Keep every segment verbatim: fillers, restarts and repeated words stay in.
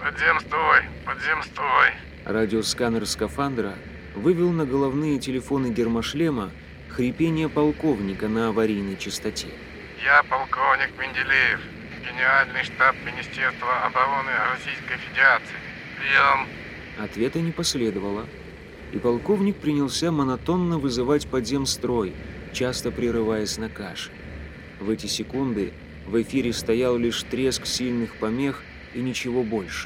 Подзем, стой! Подзем, стой! Радиосканер скафандра вывел на головные телефоны гермошлема хрипение полковника на аварийной частоте. Я полковник Менделеев, Генеральный штаб Министерства обороны Российской Федерации. Прием! Ответа не последовало, и полковник принялся монотонно вызывать подземстрой, часто прерываясь на кашель. В эти секунды в эфире стоял лишь треск сильных помех и ничего больше.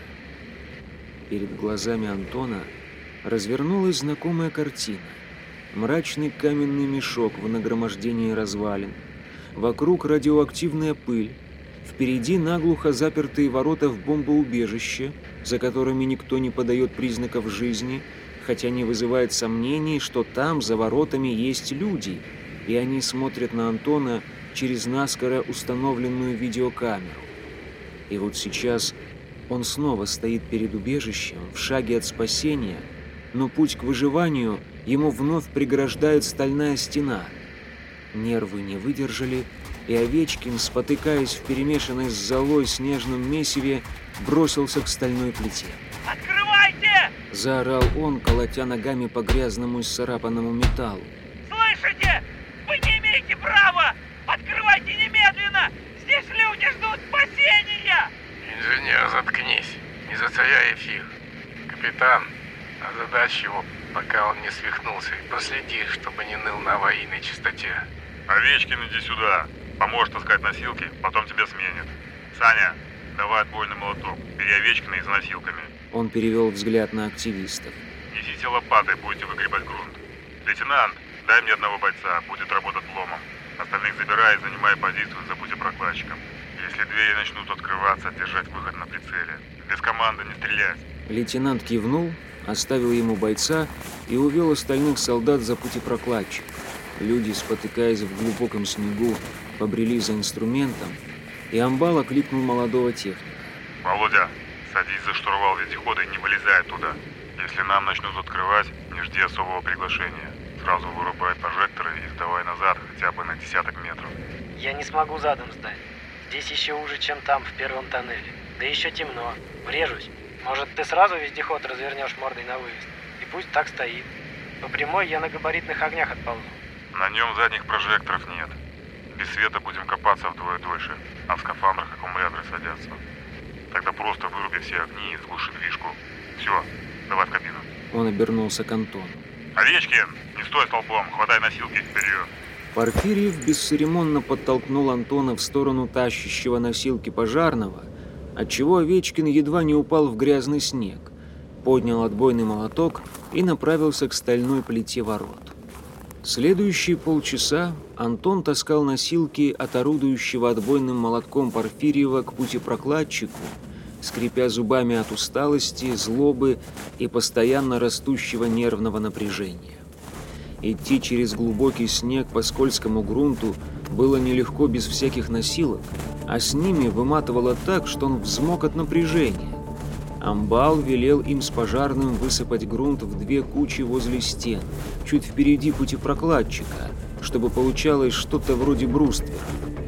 Перед глазами Антона развернулась знакомая картина. Мрачный каменный мешок в нагромождении развалин. Вокруг радиоактивная пыль. Впереди наглухо запертые ворота в бомбоубежище, за которыми никто не подает признаков жизни, хотя не вызывает сомнений, что там, за воротами, есть люди, и они смотрят на Антона через наскоро установленную видеокамеру. И вот сейчас он снова стоит перед убежищем, в шаге от спасения, но путь к выживанию ему вновь преграждает стальная стена. Нервы не выдержали, и Овечкин, спотыкаясь в перемешанной с золой снежном месиве, бросился к стальной плите. «Открывайте!» – заорал он, колотя ногами по грязному и сцарапанному металлу. «Слышите? Вы не имеете права! Открывайте немедленно! Здесь люди ждут спасения!» Инженер, заткнись, не засоряй эфир. Капитан, озадачь его, пока он не свихнулся, и проследи, чтобы не ныл на аварийной частоте. Овечкин, иди сюда. Поможешь таскать носилки, потом тебя сменят. Саня, давай отбойный молоток, бери Овечкина и за носилками. Он перевел взгляд на активистов. Несите лопаты, будете выгребать грунт. Лейтенант, дай мне одного бойца, будет работать ломом. Остальных забирай и занимай позицию за путепрокладчиком. Если двери начнут открываться, держать выход на прицеле. Без команды не стрелять. Лейтенант кивнул, оставил ему бойца и увел остальных солдат за путепрокладчик. Люди, спотыкаясь в глубоком снегу, побрели за инструментом, и Амбал окликнул молодого техника. Володя, садись за штурвал вездехода и не вылезай оттуда. Если нам начнут открывать, не жди особого приглашения. Сразу вырубай прожекторы и сдавай назад хотя бы на десяток метров. Я не смогу задом сдать. Здесь еще хуже, чем там, в первом тоннеле. Да еще темно. Врежусь. Может, ты сразу вездеход развернешь мордой на выезд? И пусть так стоит. По прямой я на габаритных огнях отползу. На нем задних прожекторов нет. Без света будем копаться вдвое дольше, а в скафандрах аккумуляторы садятся. Тогда просто выруби все огни и заглуши движку. Все, давай в кабину. Он обернулся к Антону. Овечкин, не стой столбом, хватай носилки вперед. Порфирьев бесцеремонно подтолкнул Антона в сторону тащащего носилки пожарного, отчего Овечкин едва не упал в грязный снег, поднял отбойный молоток и направился к стальной плите ворот. Следующие полчаса Антон таскал носилки от орудующего отбойным молотком Порфирьева к путепрокладчику, скрипя зубами от усталости, злобы и постоянно растущего нервного напряжения. Идти через глубокий снег по скользкому грунту было нелегко без всяких носилок, а с ними выматывало так, что он взмок от напряжения. Амбал велел им с пожарным высыпать грунт в две кучи возле стен, чуть впереди путепрокладчика, чтобы получалось что-то вроде бруствера.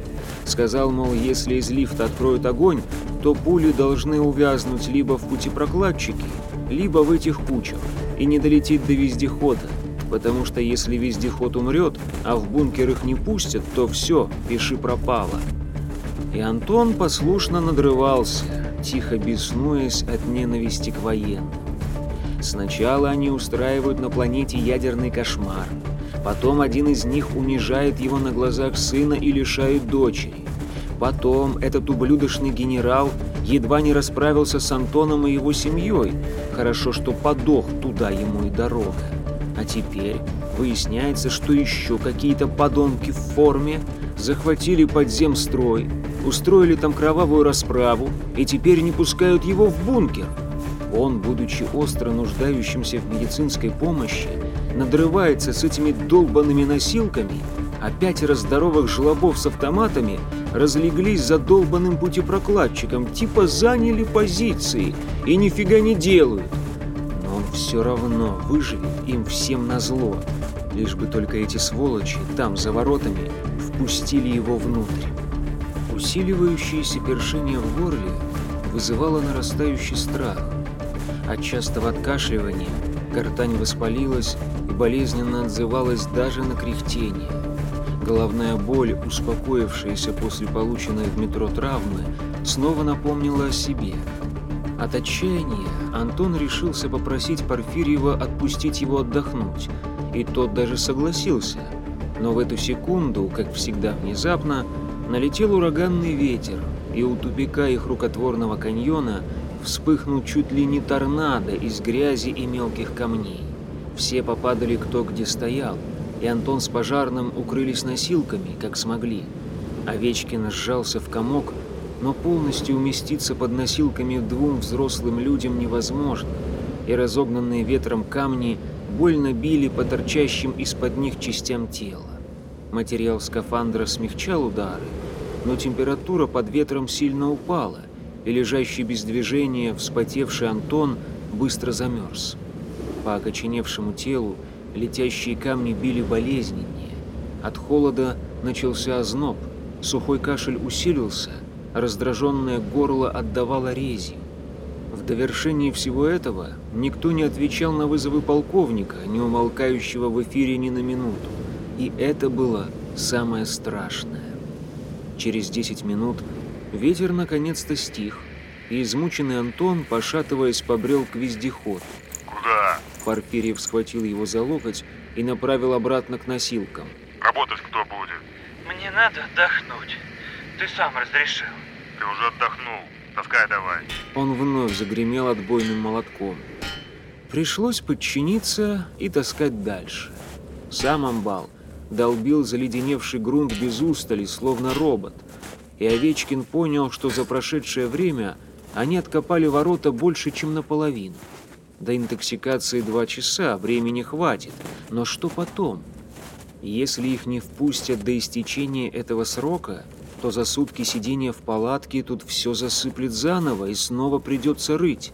Сказал, мол, если из лифта откроют огонь, то пули должны увязнуть либо в путепрокладчике, либо в этих кучах, и не долететь до вездехода, потому что если вездеход умрет, а в бункер их не пустят, то все, пиши пропало. И Антон послушно надрывался, тихо беснуясь от ненависти к военным. Сначала они устраивают на планете ядерный кошмар, потом один из них унижает его на глазах сына и лишает дочери. Потом этот ублюдочный генерал едва не расправился с Антоном и его семьей, хорошо, что подох, туда ему и дорога. А теперь выясняется, что еще какие-то подонки в форме захватили подземстрой, устроили там кровавую расправу и теперь не пускают его в бункер. Он, будучи остро нуждающимся в медицинской помощи, надрывается с этими долбанными носилками, а пятеро здоровых жлобов с автоматами разлеглись за долбанным путепрокладчиком, типа заняли позиции и нифига не делают. Но он все равно выживет им всем назло, лишь бы только эти сволочи там, за воротами, впустили его внутрь. Усиливающееся першение в горле вызывало нарастающий страх. От частого откашливания гортань воспалилась и болезненно отзывалась даже на кряхтение. Головная боль, успокоившаяся после полученной в метро травмы, снова напомнила о себе. От отчаяния Антон решился попросить Порфирьева отпустить его отдохнуть, и тот даже согласился. Но в эту секунду, как всегда внезапно, налетел ураганный ветер, и у тупика их рукотворного каньона вспыхнул чуть ли не торнадо из грязи и мелких камней. Все попадали кто где стоял, и Антон с Пожарным укрылись носилками, как смогли. Овечкин сжался в комок, но полностью уместиться под носилками двум взрослым людям невозможно, и разогнанные ветром камни больно били по торчащим из-под них частям тела. Материал скафандра смягчал удары, но температура под ветром сильно упала, и лежащий без движения вспотевший Антон быстро замерз. По окоченевшему телу летящие камни били болезненнее. От холода начался озноб, сухой кашель усилился, раздраженное горло отдавало резью. В довершении всего этого никто не отвечал на вызовы полковника, не умолкающего в эфире ни на минуту. И это было самое страшное. Через десять минут ветер наконец-то стих, и измученный Антон, пошатываясь, побрел к вездеходу. Куда? Порфирьев схватил его за локоть и направил обратно к носилкам. Работать кто будет? Мне надо отдохнуть. Ты сам разрешил. Ты уже отдохнул. Таскай давай. Он вновь загремел отбойным молотком. Пришлось подчиниться и таскать дальше. Сам амбал долбил заледеневший грунт без устали, словно робот, и Овечкин понял, что за прошедшее время они откопали ворота больше, чем наполовину. До интоксикации два часа, времени хватит, но что потом? Если их не впустят до истечения этого срока, то за сутки сидения в палатке тут все засыплет заново и снова придется рыть.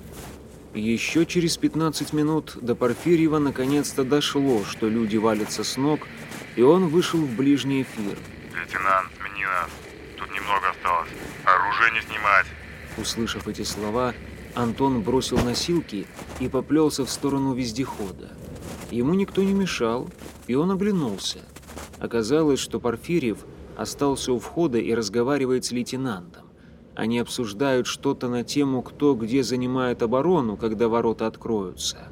Еще через пятнадцать минут до Порфирьева наконец-то дошло, что люди валятся с ног, и он вышел в ближний эфир. Лейтенант, смени нас. Тут немного осталось. Оружие не снимать. Услышав эти слова, Антон бросил носилки и поплелся в сторону вездехода. Ему никто не мешал, и он оглянулся. Оказалось, что Порфирьев остался у входа и разговаривает с лейтенантом. Они обсуждают что-то на тему, кто где занимает оборону, когда ворота откроются.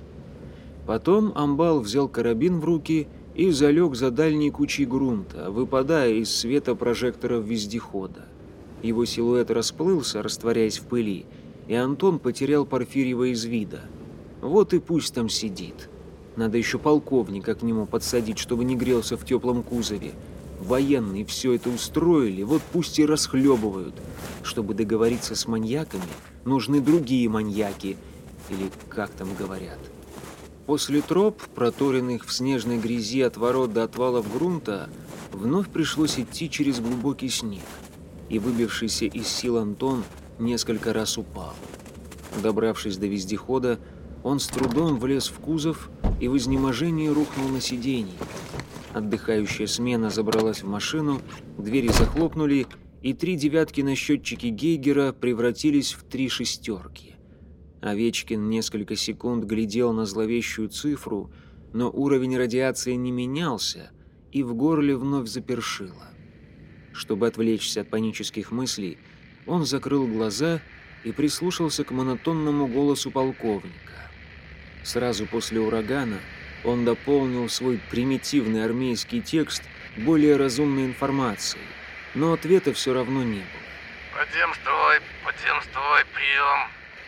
Потом амбал взял карабин в руки и залег за дальней кучей грунта, выпадая из света прожекторов вездехода. Его силуэт расплылся, растворяясь в пыли, и Антон потерял Порфирьева из вида. Вот и пусть там сидит. Надо еще полковника к нему подсадить, чтобы не грелся в теплом кузове. Военные все это устроили, вот пусть и расхлебывают. Чтобы договориться с маньяками, нужны другие маньяки, или как там говорят. После троп, проторенных в снежной грязи от ворот до отвалов грунта, вновь пришлось идти через глубокий снег, и выбившийся из сил Антон несколько раз упал. Добравшись до вездехода, он с трудом влез в кузов и в изнеможении рухнул на сиденье. Отдыхающая смена забралась в машину, двери захлопнули, и три девятки на счетчике Гейгера превратились в три шестерки. Овечкин несколько секунд глядел на зловещую цифру, но уровень радиации не менялся, и в горле вновь запершило. Чтобы отвлечься от панических мыслей, он закрыл глаза и прислушался к монотонному голосу полковника. Сразу после урагана он дополнил свой примитивный армейский текст более разумной информацией, но ответа все равно не было. Подъем строй, подъем строй, прием.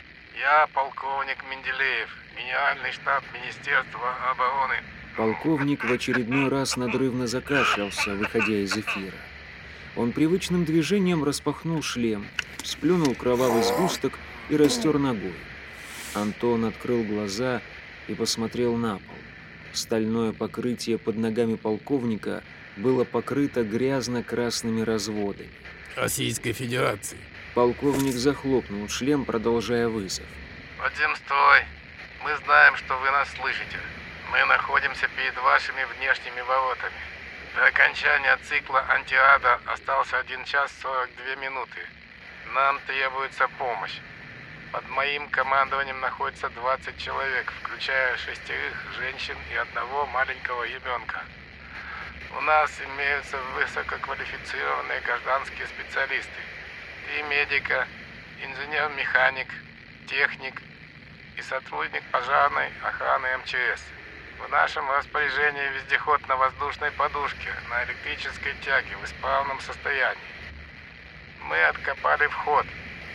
Я полковник Менделеев, Генеральный штаб Министерства обороны. Полковник в очередной раз надрывно закашлялся, выходя из эфира. Он привычным движением распахнул шлем, сплюнул кровавый сгусток и растер ногой. Антон открыл глаза и посмотрел на пол. Стальное покрытие под ногами полковника было покрыто грязно-красными разводами. Российской Федерации. Полковник захлопнул шлем, продолжая вызов. Подъем строй. Мы знаем, что вы нас слышите. Мы находимся перед вашими внешними воротами. До окончания цикла антиада остался один час сорок две минуты. Нам требуется помощь. Под моим командованием находится двадцать человек, включая шестерых женщин и одного маленького ебенка. У нас имеются высококвалифицированные гражданские специалисты. Три медика, инженер-механик, техник и сотрудник пожарной охраны эм че эс. В нашем распоряжении вездеход на воздушной подушке, на электрической тяге, в исправном состоянии. Мы откопали вход.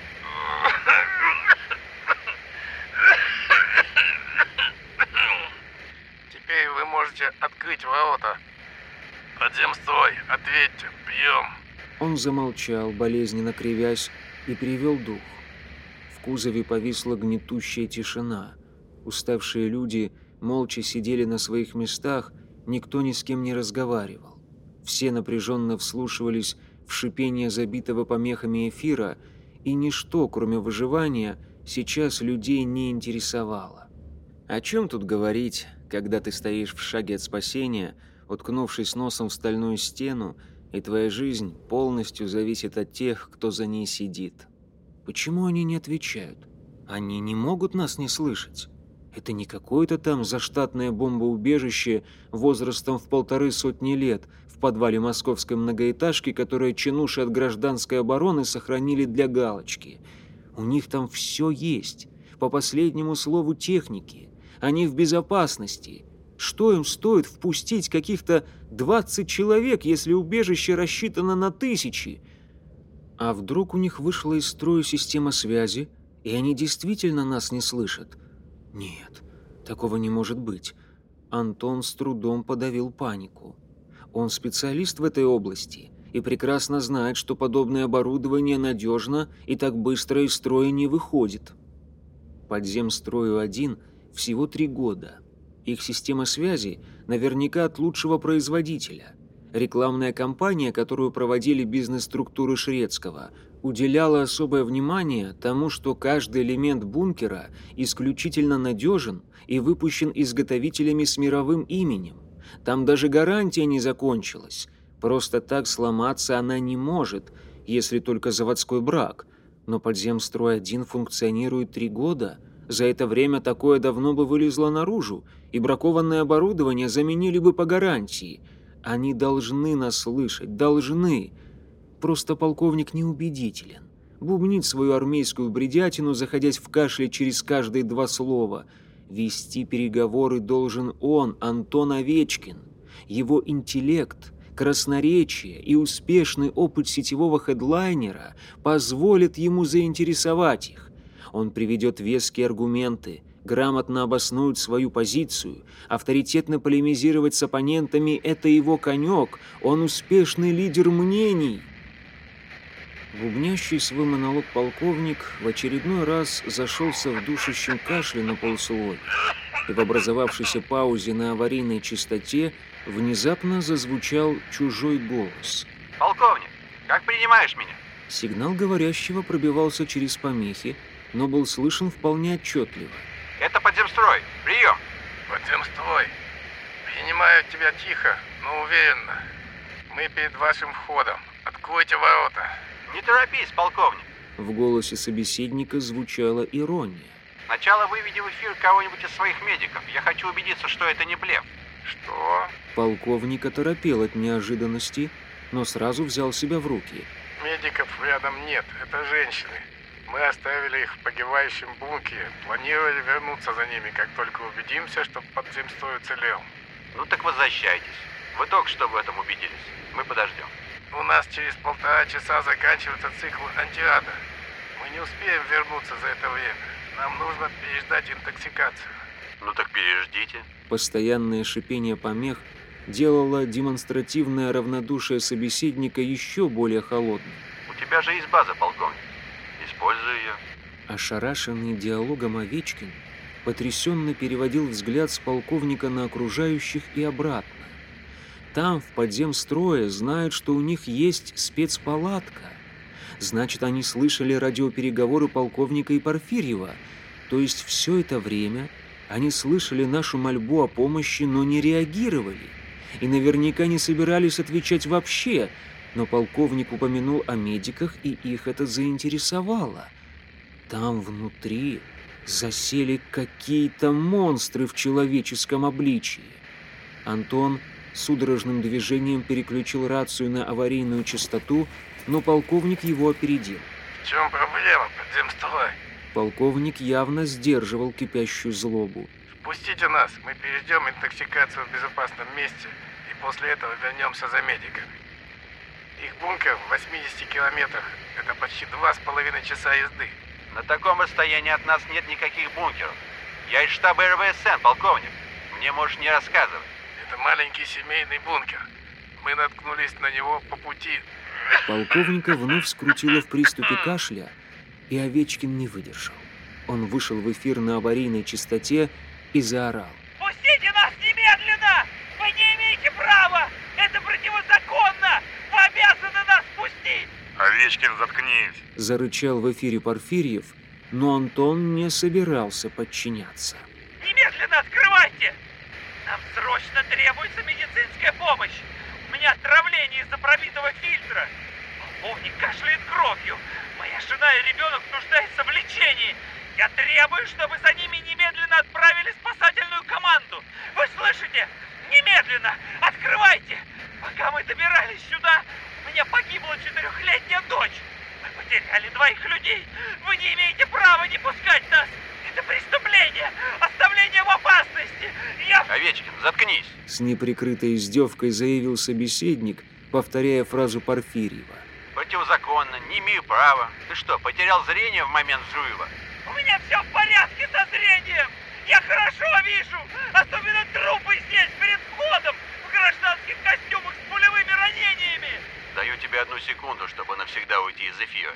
Теперь вы можете открыть ворота. Подземстрой, ответьте, прием. Он замолчал, болезненно кривясь, и перевел дух. В кузове повисла гнетущая тишина. Уставшие люди молча сидели на своих местах, никто ни с кем не разговаривал. Все напряженно вслушивались в шипение забитого помехами эфира, и ничто, кроме выживания, сейчас людей не интересовало. О чем тут говорить, когда ты стоишь в шаге от спасения, уткнувшись носом в стальную стену, и твоя жизнь полностью зависит от тех, кто за ней сидит? Почему они не отвечают? Они не могут нас не слышать. Это не какое-то там заштатное бомбоубежище возрастом в полторы сотни лет в подвале московской многоэтажки, которое чинуши от гражданской обороны сохранили для галочки. У них там все есть, по последнему слову техники. Они в безопасности. Что им стоит впустить каких-то двадцать человек, если убежище рассчитано на тысячи? А вдруг у них вышла из строя система связи, и они действительно нас не слышат? Нет, такого не может быть. Антон с трудом подавил панику. Он специалист в этой области и прекрасно знает, что подобное оборудование надежно и так быстро из строя не выходит. Подземстрою один всего три года. Их система связи наверняка от лучшего производителя. Рекламная кампания, которую проводили бизнес-структуры Шрецкого, уделяла особое внимание тому, что каждый элемент бункера исключительно надежен и выпущен изготовителями с мировым именем. Там даже гарантия не закончилась. Просто так сломаться она не может, если только заводской брак. Но подземстрой один функционирует три года. За это время такое давно бы вылезло наружу, и бракованное оборудование заменили бы по гарантии. Они должны нас слышать, должны. Просто полковник неубедителен. Бубнит свою армейскую бредятину, заходясь в кашле через каждые два слова. Вести переговоры должен он, Антон Овечкин. Его интеллект, красноречие и успешный опыт сетевого хедлайнера позволят ему заинтересовать их. Он приведет веские аргументы, грамотно обоснует свою позицию, авторитетно полемизировать с оппонентами – это его конек, он успешный лидер мнений. Бубнящий свой монолог полковник в очередной раз зашелся в душащем кашле на полсловия, и в образовавшейся паузе на аварийной частоте внезапно зазвучал чужой голос. «Полковник, как принимаешь меня?» Сигнал говорящего пробивался через помехи, но был слышен вполне отчетливо. «Это подземстрой. Прием!» Подземстрой. Принимаю тебя тихо, но уверенно. Мы перед вашим входом. Откройте ворота. «Не торопись, полковник!» В голосе собеседника звучала ирония. «Сначала выведи в эфир кого-нибудь из своих медиков. Я хочу убедиться, что это не блеф». Что? Полковник оторопел от неожиданности, но сразу взял себя в руки. Медиков рядом нет, это женщины. Мы оставили их в погибающем бункере. Планировали вернуться за ними, как только убедимся, что подземстрой уцелел. «Ну так возвращайтесь. Вы только что в этом убедились. Мы подождем». У нас через полтора часа заканчивается цикл антирада. Мы не успеем вернуться за это время. Нам нужно переждать интоксикацию. «Ну так переждите». Постоянное шипение помех делало демонстративное равнодушие собеседника еще более холодным. «У тебя же есть база, полковник. Используй ее». Ошарашенный диалогом Овечкин потрясенно переводил взгляд с полковника на окружающих и обратно. Там, в подземстрое, знают, что у них есть спецпалатка. Значит, они слышали радиопереговоры полковника и Порфирьева. То есть все это время они слышали нашу мольбу о помощи, но не реагировали. И наверняка не собирались отвечать вообще. Но полковник упомянул о медиках, и их это заинтересовало. Там внутри засели какие-то монстры в человеческом обличии. Антон судорожным движением переключил рацию на аварийную частоту, но полковник его опередил. В чем проблема, подземстрой? Полковник явно сдерживал кипящую злобу. Впустите нас, мы переждем интоксикацию в безопасном месте и после этого вернемся за медиками. Их бункер в восьмидесяти километрах. Это почти два с половиной часа езды. На таком расстоянии от нас нет никаких бункеров. Я из штаба эр вэ эс эн, полковник. Мне можешь не рассказывать. Это маленький семейный бункер. Мы наткнулись на него по пути. Полковника вновь скрутило в приступе кашля, и Овечкин не выдержал. Он вышел в эфир на аварийной частоте и заорал. Пустите нас немедленно! Вы не имеете права! Это противозаконно! Вы обязаны нас пустить! Овечкин, заткнись! Зарычал в эфире Порфирьев, но Антон не собирался подчиняться. Немедленно открывайте! Нам срочно требуется медицинская помощь! У меня отравление из-за пробитого фильтра! Полковник кашляет кровью! Моя жена и ребенок нуждаются в лечении! Я требую, чтобы за ними немедленно отправили спасательную команду! Вы слышите? Немедленно! Открывайте! Пока мы добирались сюда, у меня погибла четырехлетняя дочь! Мы потеряли двоих людей! Вы не имеете права не пускать нас! Это преступление! Оставление в опасности! Я... Овечкин, заткнись! С неприкрытой издевкой заявил собеседник, повторяя фразу Порфирьева. Противозаконно, не имею права. Ты что, потерял зрение в момент взрыва? У меня все в порядке со зрением! Я хорошо вижу! Особенно трупы здесь, перед входом, в гражданских костюмах с пулевыми ранениями! Даю тебе одну секунду, чтобы навсегда уйти из эфира.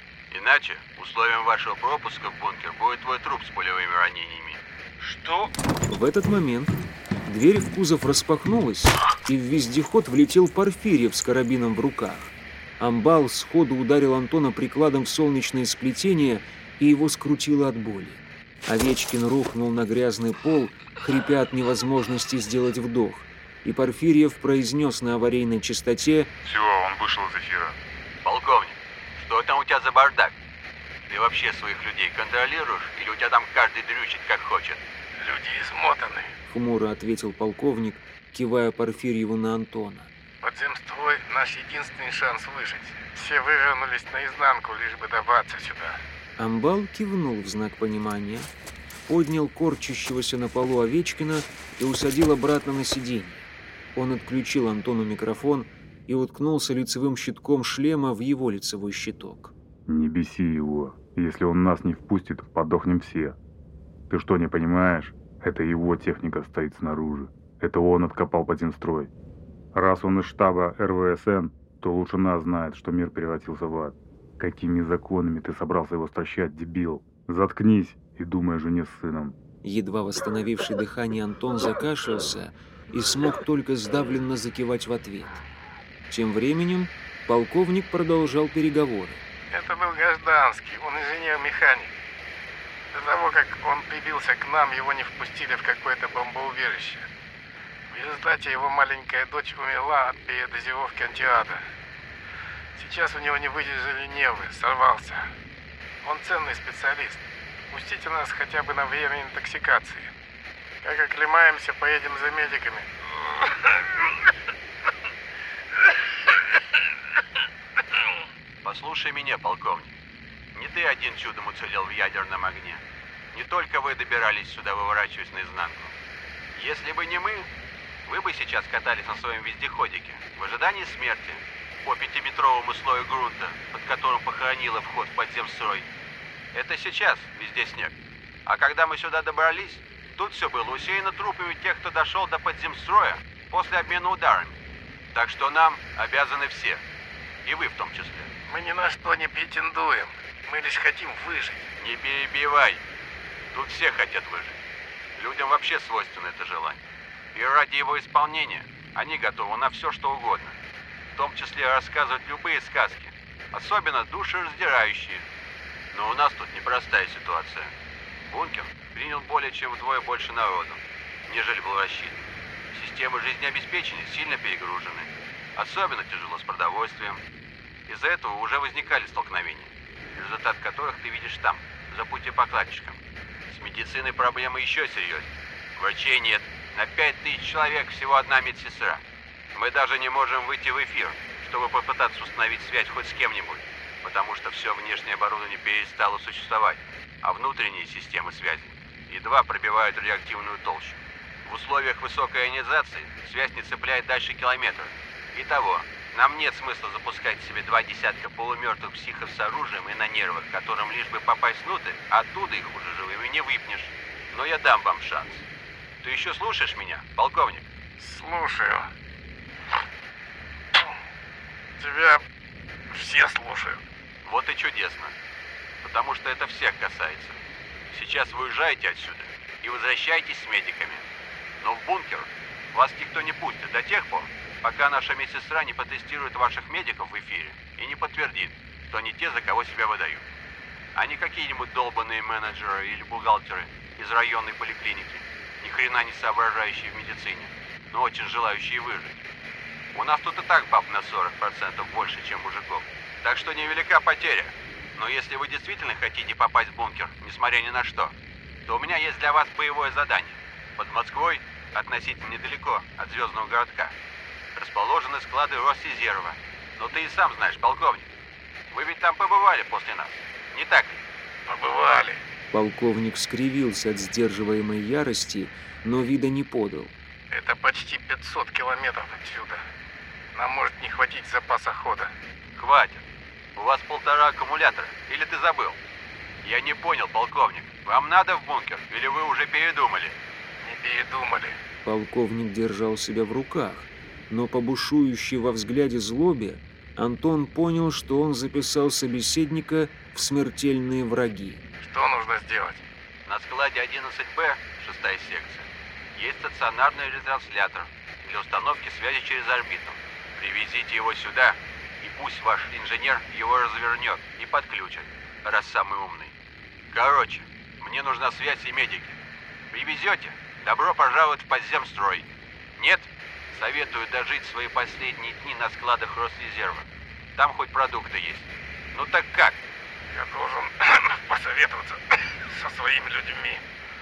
Иначе условием вашего пропуска в бункер будет твой труп с пулевыми ранениями. Что? В этот момент дверь в кузов распахнулась, и в вездеход влетел Порфирьев с карабином в руках. Амбал сходу ударил Антона прикладом в солнечное сплетение, и его скрутило от боли. Овечкин рухнул на грязный пол, хрипя от невозможности сделать вдох, и Порфирьев произнес на аварийной частоте: Все, он вышел из эфира. Полковник, что там у тебя за бардак? Ты вообще своих людей контролируешь, или у тебя там каждый дрючит как хочет? Люди измотаны. Хмуро ответил полковник, кивая Порфирьеву на Антона. Подземстрой – наш единственный шанс выжить. Все вывернулись наизнанку, лишь бы добраться сюда. Амбал кивнул в знак понимания, поднял корчащегося на полу Овечкина и усадил обратно на сиденье. Он отключил Антону микрофон и уткнулся лицевым щитком шлема в его лицевой щиток. Не беси его. Если он нас не впустит, подохнем все. Ты что, не понимаешь? Это его техника стоит снаружи. Это он откопал подземстрой. Раз он из штаба эр вэ эс эн, то лучше нас знает, что мир превратился в ад. Какими законами ты собрался его стращать, дебил? Заткнись и думай о жене с сыном. Едва восстановивший дыхание Антон закашлялся и смог только сдавленно закивать в ответ. Тем временем полковник продолжал переговоры. Это был гражданский, он инженер-механик. До того, как он прибился к нам, его не впустили в какое-то бомбоубежище. В результате его маленькая дочь умерла от передозировки антиада. Сейчас у него не выдержали нервы, сорвался. Он ценный специалист. Пустите нас хотя бы на время интоксикации. Как оклемаемся, поедем за медиками. Послушай меня, полковник. Не ты один чудом уцелел в ядерном огне. Не только вы добирались сюда, выворачиваясь наизнанку. Если бы не мы, вы бы сейчас катались на своем вездеходике в ожидании смерти по пятиметровому слою грунта, под которым похоронило вход в подземстрой. Это сейчас везде снег. А когда мы сюда добрались, тут все было усеяно трупами тех, кто дошел до подземстроя после обмена ударами. Так что нам обязаны все. И вы в том числе. Мы ни на что не претендуем. Мы лишь хотим выжить. Не перебивай. Тут все хотят выжить. Людям вообще свойственно это желание. И ради его исполнения они готовы на все, что угодно. В том числе рассказывать любые сказки. Особенно душераздирающие. Но у нас тут непростая ситуация. Бункер принял более чем вдвое больше народу, нежели был рассчитан. Системы жизнеобеспечения сильно перегружены. Особенно тяжело с продовольствием. Из-за этого уже возникали столкновения, результат которых ты видишь там. за путепокладчиком. С медициной проблемы еще серьезнее. Врачей нет. На пять тысяч человек всего одна медсестра. Мы даже не можем выйти в эфир, чтобы попытаться установить связь хоть с кем-нибудь, потому что все внешнее оборудование перестало существовать, а внутренние системы связи едва пробивают радиоактивную толщу. В условиях высокой ионизации связь не цепляет дальше километра. Итого, нам нет смысла запускать себе два десятка полумертвых психов с оружием и на нервах, которым лишь бы попасть внутрь, а оттуда их уже живыми не выпнешь. Но я дам вам шанс. Ты еще слушаешь меня, полковник? Слушаю. Тебя все слушают. Вот и чудесно. Потому что это всех касается. Сейчас вы уезжаете отсюда и возвращайтесь с медиками. Но в бункер вас никто не пустит до тех пор, пока наша медсестра не потестирует ваших медиков в эфире и не подтвердит, что они те, за кого себя выдают. А не какие-нибудь долбанные менеджеры или бухгалтеры из районной поликлиники, ни хрена не соображающие в медицине, но очень желающие выжить. У нас тут и так баб на сорок процентов больше, чем мужиков. Так что невелика потеря. Но если вы действительно хотите попасть в бункер, несмотря ни на что, то у меня есть для вас боевое задание. Под Москвой, относительно недалеко от Звездного городка, расположены склады Росрезерва. Но ты и сам знаешь, полковник, вы ведь там побывали после нас, не так ли? Побывали. Полковник скривился от сдерживаемой ярости, но вида не подал. Это почти пятьсот километров отсюда. Нам может не хватить запаса хода. Хватит. У вас полтора аккумулятора. Или ты забыл? Я не понял, полковник. Вам надо в бункер? Или вы уже передумали? Не передумали. Полковник держал себя в руках, но по бушующей во взгляде злобе Антон понял, что он записал собеседника в смертельные враги. Что нужно сделать? На складе одиннадцать Б, шестая секция, есть стационарный ретранслятор для установки связи через орбиту. Привезите его сюда, и пусть ваш инженер его развернет и подключит, раз самый умный. Короче, мне нужна связь и медики. Привезете? Добро пожаловать в подземстрой. Нет? Советую дожить свои последние дни на складах Росрезерва. Там хоть продукты есть. Ну так как? Я должен посоветоваться со своими людьми.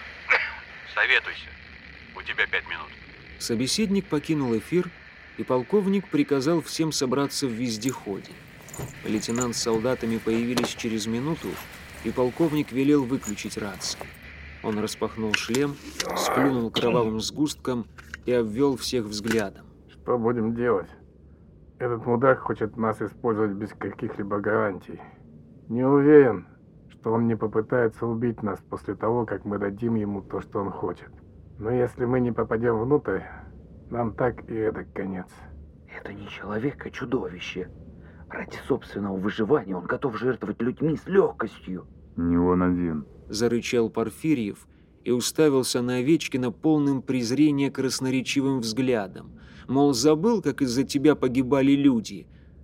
Советуйся. У тебя пять минут. Собеседник покинул эфир, и полковник приказал всем собраться в вездеходе. Лейтенант с солдатами появились через минуту, и полковник велел выключить рацию. Он распахнул шлем, сплюнул кровавым сгустком и обвел всех взглядом. Что будем делать? Этот мудак хочет нас использовать без каких-либо гарантий. Не уверен, что он не попытается убить нас после того, как мы дадим ему то, что он хочет. Но если мы не попадем внутрь, нам так и эдак конец. Это не человек, а чудовище. Ради собственного выживания он готов жертвовать людьми с легкостью. Не он один. Зарычал Порфирьев и уставился на Овечкина полным презрения красноречивым взглядом. Мол, забыл, как из-за тебя погибали люди.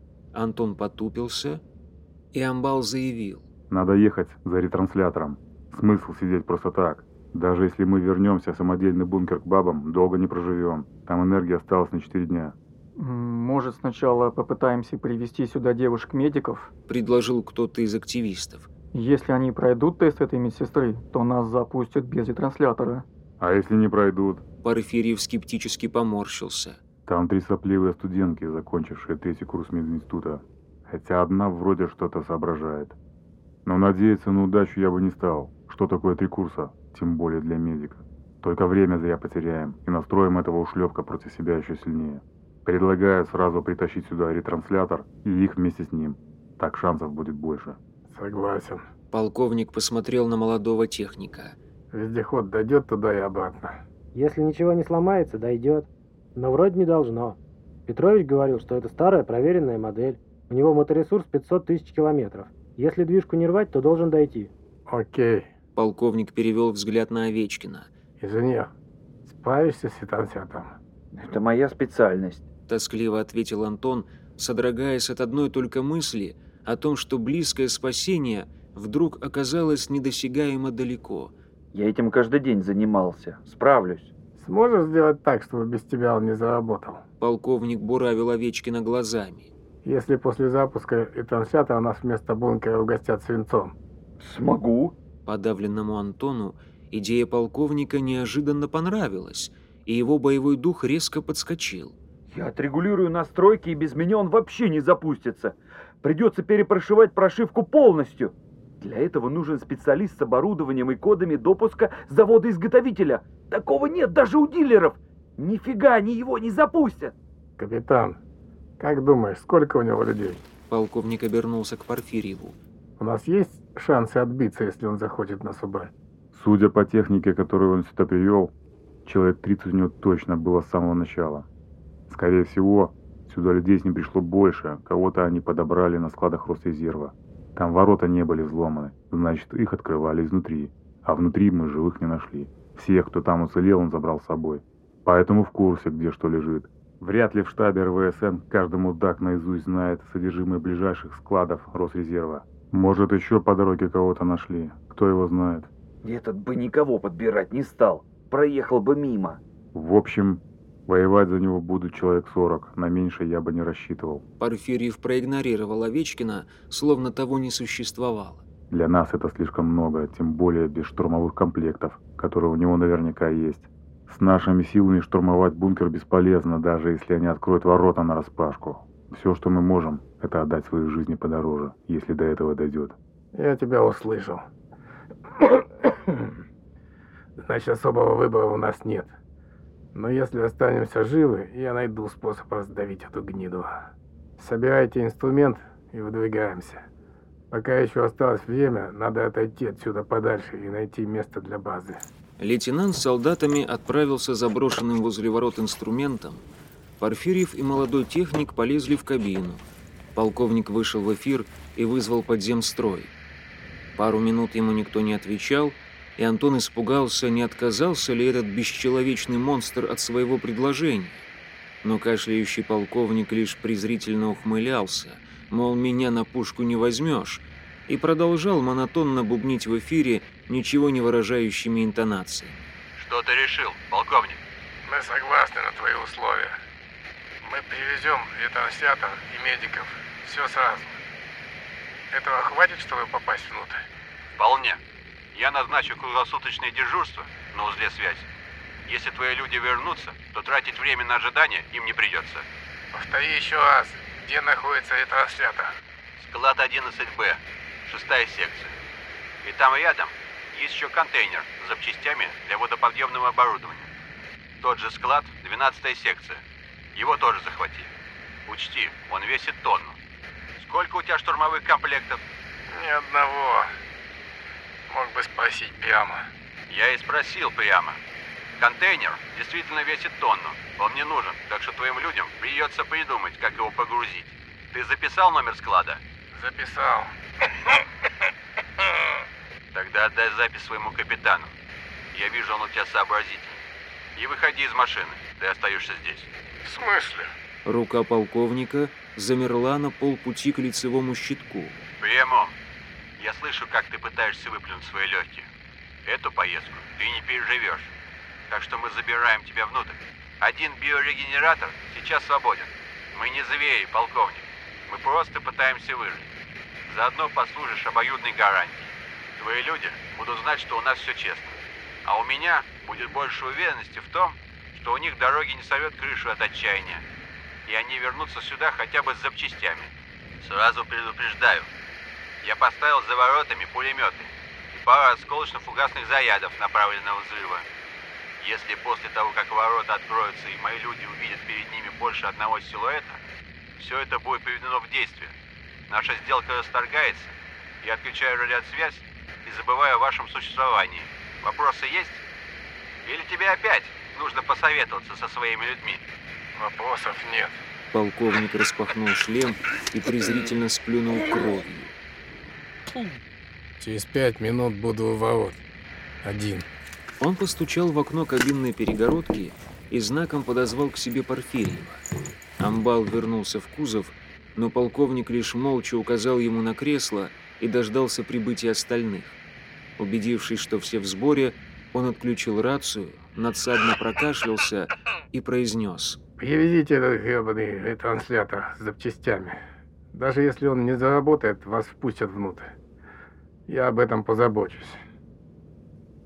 Антон потупился, и Амбал заявил. Надо ехать за ретранслятором. Смысл сидеть просто так. Даже если мы вернемся в самодельный бункер к бабам, долго не проживем. Там энергии осталось на четыре дня. Может, сначала попытаемся привести сюда девушек-медиков? Предложил кто-то из активистов. Если они пройдут тест этой медсестры, то нас запустят без ретранслятора. А если не пройдут? Порфирьев скептически поморщился. Там три сопливые студентки, закончившие третий курс мединститута. Хотя одна вроде что-то соображает. Но надеяться на удачу я бы не стал. Что такое три курса? Тем более для медика. Только время зря потеряем и настроим этого ушлепка против себя еще сильнее. Предлагаю сразу притащить сюда ретранслятор и их вместе с ним. Так шансов будет больше. Согласен. Полковник посмотрел на молодого техника. Вездеход дойдет туда и обратно. Если ничего не сломается, дойдет. Но вроде не должно. Петрович говорил, что это старая проверенная модель. У него моторесурс пятьсот тысяч километров. Если движку не рвать, то должен дойти. Окей. Полковник перевел взгляд на Овечкина. Инженер, справишься с ретранслятом? Это моя специальность. Тоскливо ответил Антон, содрогаясь от одной только мысли о том, что близкое спасение вдруг оказалось недосягаемо далеко. Я этим каждый день занимался. Справлюсь. Сможешь сделать так, чтобы без тебя он не заработал? Полковник буравил Овечкина глазами. Если после запуска ретранслятора нас вместо бункера угостят свинцом. Смогу. Подавленному Антону идея полковника неожиданно понравилась, и его боевой дух резко подскочил. Я отрегулирую настройки, и без меня он вообще не запустится. Придется перепрошивать прошивку полностью. Для этого нужен специалист с оборудованием и кодами допуска завода-изготовителя. Такого нет даже у дилеров. Нифига они его не запустят. Капитан, как думаешь, сколько у него людей? Полковник обернулся к Порфирьеву. У нас есть шансы отбиться, если он захочет нас убрать? Судя по технике, которую он сюда привел, человек тридцать у него точно было с самого начала. Скорее всего, сюда людей с ним пришло больше, кого-то они подобрали на складах Росрезерва. Там ворота не были взломаны, значит, их открывали изнутри, а внутри мы живых не нашли. Всех, кто там уцелел, он забрал с собой. Поэтому в курсе, где что лежит. Вряд ли в штабе эр вэ эс эн каждый мудак наизусть знает содержимое ближайших складов Росрезерва. Может, еще по дороге кого-то нашли, кто его знает. Этот бы никого подбирать не стал, проехал бы мимо. В общем, воевать за него будут человек сорок, на меньше я бы не рассчитывал. Порфирьев проигнорировал Овечкина, словно того не существовало. Для нас это слишком много, тем более без штурмовых комплектов, которые у него наверняка есть. С нашими силами штурмовать бункер бесполезно, даже если они откроют ворота нараспашку. Все, что мы можем, это отдать свои жизни подороже, если до этого дойдет. Я тебя услышал. Значит, особого выбора у нас нет. Но если останемся живы, я найду способ раздавить эту гниду. Собирайте инструмент и выдвигаемся. Пока еще осталось время, надо отойти отсюда подальше и найти место для базы. Лейтенант с солдатами отправился заброшенным возле ворот инструментом. Порфирьев и молодой техник полезли в кабину. Полковник вышел в эфир и вызвал подземстрой. Пару минут ему никто не отвечал, и Антон испугался, не отказался ли этот бесчеловечный монстр от своего предложения. Но кашляющий полковник лишь презрительно ухмылялся, мол, меня на пушку не возьмешь, и продолжал монотонно бубнить в эфире ничего не выражающими интонациями. Что ты решил, полковник? Мы согласны на твои условия. Мы привезем ретранслятор и медиков. Все сразу. Этого хватит, чтобы попасть внутрь? Вполне. Я назначу круглосуточное дежурство на узле связи. Если твои люди вернутся, то тратить время на ожидание им не придется. Повтори еще раз, где находится ретранслятор? Склад одиннадцать бэ, шестая секция. И там рядом есть еще контейнер с запчастями для водоподъемного оборудования. Тот же склад, двенадцатая секция. Его тоже захвати. Учти, он весит тонну. Сколько у тебя штурмовых комплектов? Ни одного. Мог бы спросить прямо. Я и спросил прямо. Контейнер действительно весит тонну. Он мне нужен, так что твоим людям придется придумать, как его погрузить. Ты записал номер склада? Записал. Тогда отдай запись своему капитану. Я вижу, он у тебя сообразительный. И выходи из машины. Ты остаешься здесь. В смысле? Рука полковника замерла на полпути к лицевому щитку. Прямо. Я слышу, как ты пытаешься выплюнуть свои легкие. Эту поездку ты не переживешь. Так что мы забираем тебя внутрь. Один биорегенератор сейчас свободен. Мы не звери, полковник. Мы просто пытаемся выжить. Заодно послужишь обоюдной гарантией. Твои люди будут знать, что у нас все честно. А у меня будет больше уверенности в том, что у них дороги не сорвет крышу от отчаяния. И они вернутся сюда хотя бы с запчастями. Сразу предупреждаю. Я поставил за воротами пулеметы и пару осколочно-фугасных зарядов направленного взрыва. Если после того, как ворота откроются и мои люди увидят перед ними больше одного силуэта, все это будет приведено в действие. Наша сделка расторгается, я отключаю радиосвязь и забываю о вашем существовании. Вопросы есть? Или тебе опять нужно посоветоваться со своими людьми? Вопросов нет. Полковник распахнул шлем и презрительно сплюнул кровью. Через пять минут буду у ворот. Один. Он постучал в окно кабинной перегородки и знаком подозвал к себе Порфирьева. Амбал вернулся в кузов, но полковник лишь молча указал ему на кресло и дождался прибытия остальных. Убедившись, что все в сборе, он отключил рацию, надсадно прокашлялся и произнес: «Привезите этот гребаный ретранслятор с запчастями. Даже если он не заработает, вас впустят внутрь. Я об этом позабочусь».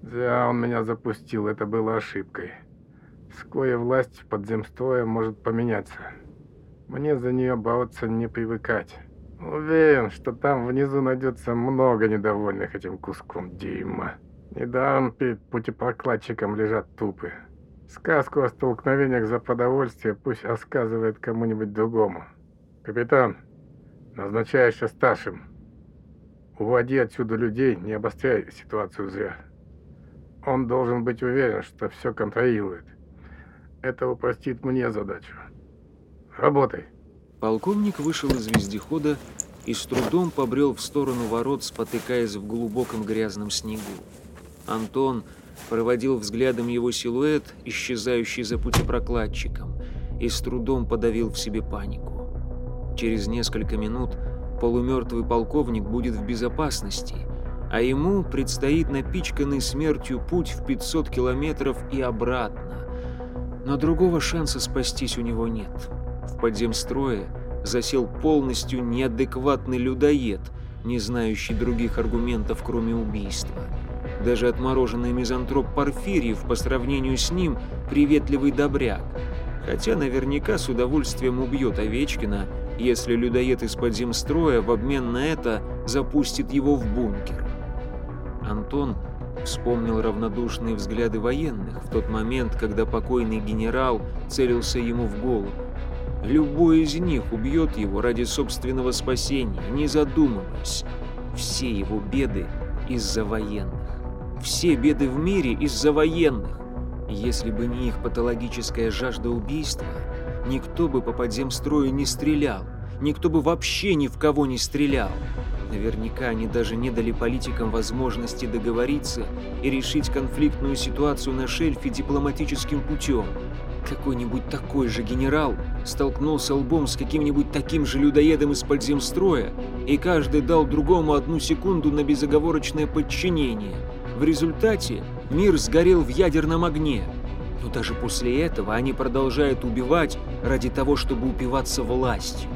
Зря он меня запустил, это было ошибкой. Скоро власть подземстроя может поменяться. Мне за нее бороться не привыкать. Уверен, что там внизу найдется много недовольных этим куском дерьма. Недаром перед путепрокладчиком лежат трупы. Сказку о столкновениях за продовольствие пусть рассказывает кому-нибудь другому. Капитан, назначаешься старшим. Уводи отсюда людей, не обостряй ситуацию зря. Он должен быть уверен, что все контролирует. Это упростит мне задачу. Работай. Полковник вышел из вездехода и с трудом побрел в сторону ворот, спотыкаясь в глубоком грязном снегу. Антон проводил взглядом его силуэт, исчезающий за путепрокладчиком, и с трудом подавил в себе панику. Через несколько минут полумертвый полковник будет в безопасности, а ему предстоит напичканный смертью путь в пятьсот километров и обратно. Но другого шанса спастись у него нет. В подземстрое засел полностью неадекватный людоед, не знающий других аргументов, кроме убийства. Даже отмороженный мизантроп Порфирьев по сравнению с ним приветливый добряк, хотя наверняка с удовольствием убьет Овечкина, если людоед из подземстроя в обмен на это запустит его в бункер. Антон вспомнил равнодушные взгляды военных в тот момент, когда покойный генерал целился ему в голову. Любой из них убьет его ради собственного спасения, не задумываясь. Все его беды из-за военных. Все беды в мире из-за военных. Если бы не их патологическая жажда убийства, никто бы по подземстрою не стрелял, никто бы вообще ни в кого не стрелял. Наверняка они даже не дали политикам возможности договориться и решить конфликтную ситуацию на шельфе дипломатическим путем. Какой-нибудь такой же генерал столкнулся лбом с каким-нибудь таким же людоедом из подземстроя, и каждый дал другому одну секунду на безоговорочное подчинение. В результате мир сгорел в ядерном огне. Но даже после этого они продолжают убивать ради того, чтобы упиваться властью.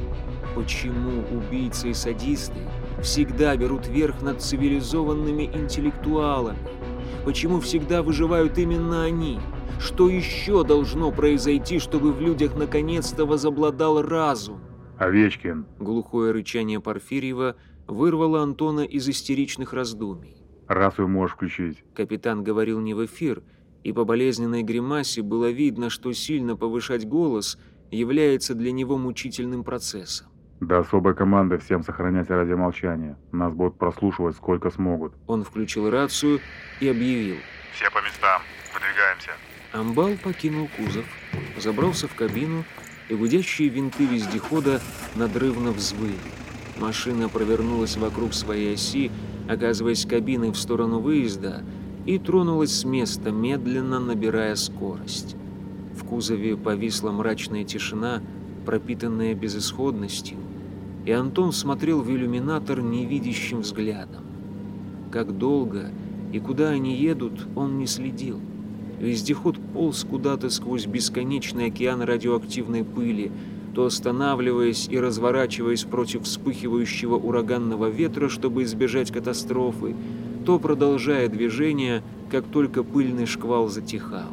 Почему убийцы и садисты всегда берут верх над цивилизованными интеллектуалами? Почему всегда выживают именно они? Что еще должно произойти, чтобы в людях наконец-то возобладал разум? Овечкин. Глухое рычание Порфирьева вырвало Антона из истеричных раздумий. Рацию можешь включить. Капитан говорил не в эфир, и по болезненной гримасе было видно, что сильно повышать голос является для него мучительным процессом. До особой команды всем сохранять радиомолчание. Нас будут прослушивать сколько смогут. Он включил рацию и объявил. Все по местам. Выдвигаемся. Амбал покинул кузов, забрался в кабину, и гудящие винты вездехода надрывно взвыли. Машина провернулась вокруг своей оси, оказываясь кабиной в сторону выезда, и тронулась с места, медленно набирая скорость. В кузове повисла мрачная тишина, пропитанная безысходностью, и Антон смотрел в иллюминатор невидящим взглядом. Как долго и куда они едут, он не следил. Вездеход полз куда-то сквозь бесконечный океан радиоактивной пыли, то останавливаясь и разворачиваясь против вспыхивающего ураганного ветра, чтобы избежать катастрофы, то продолжая движение, как только пыльный шквал затихал.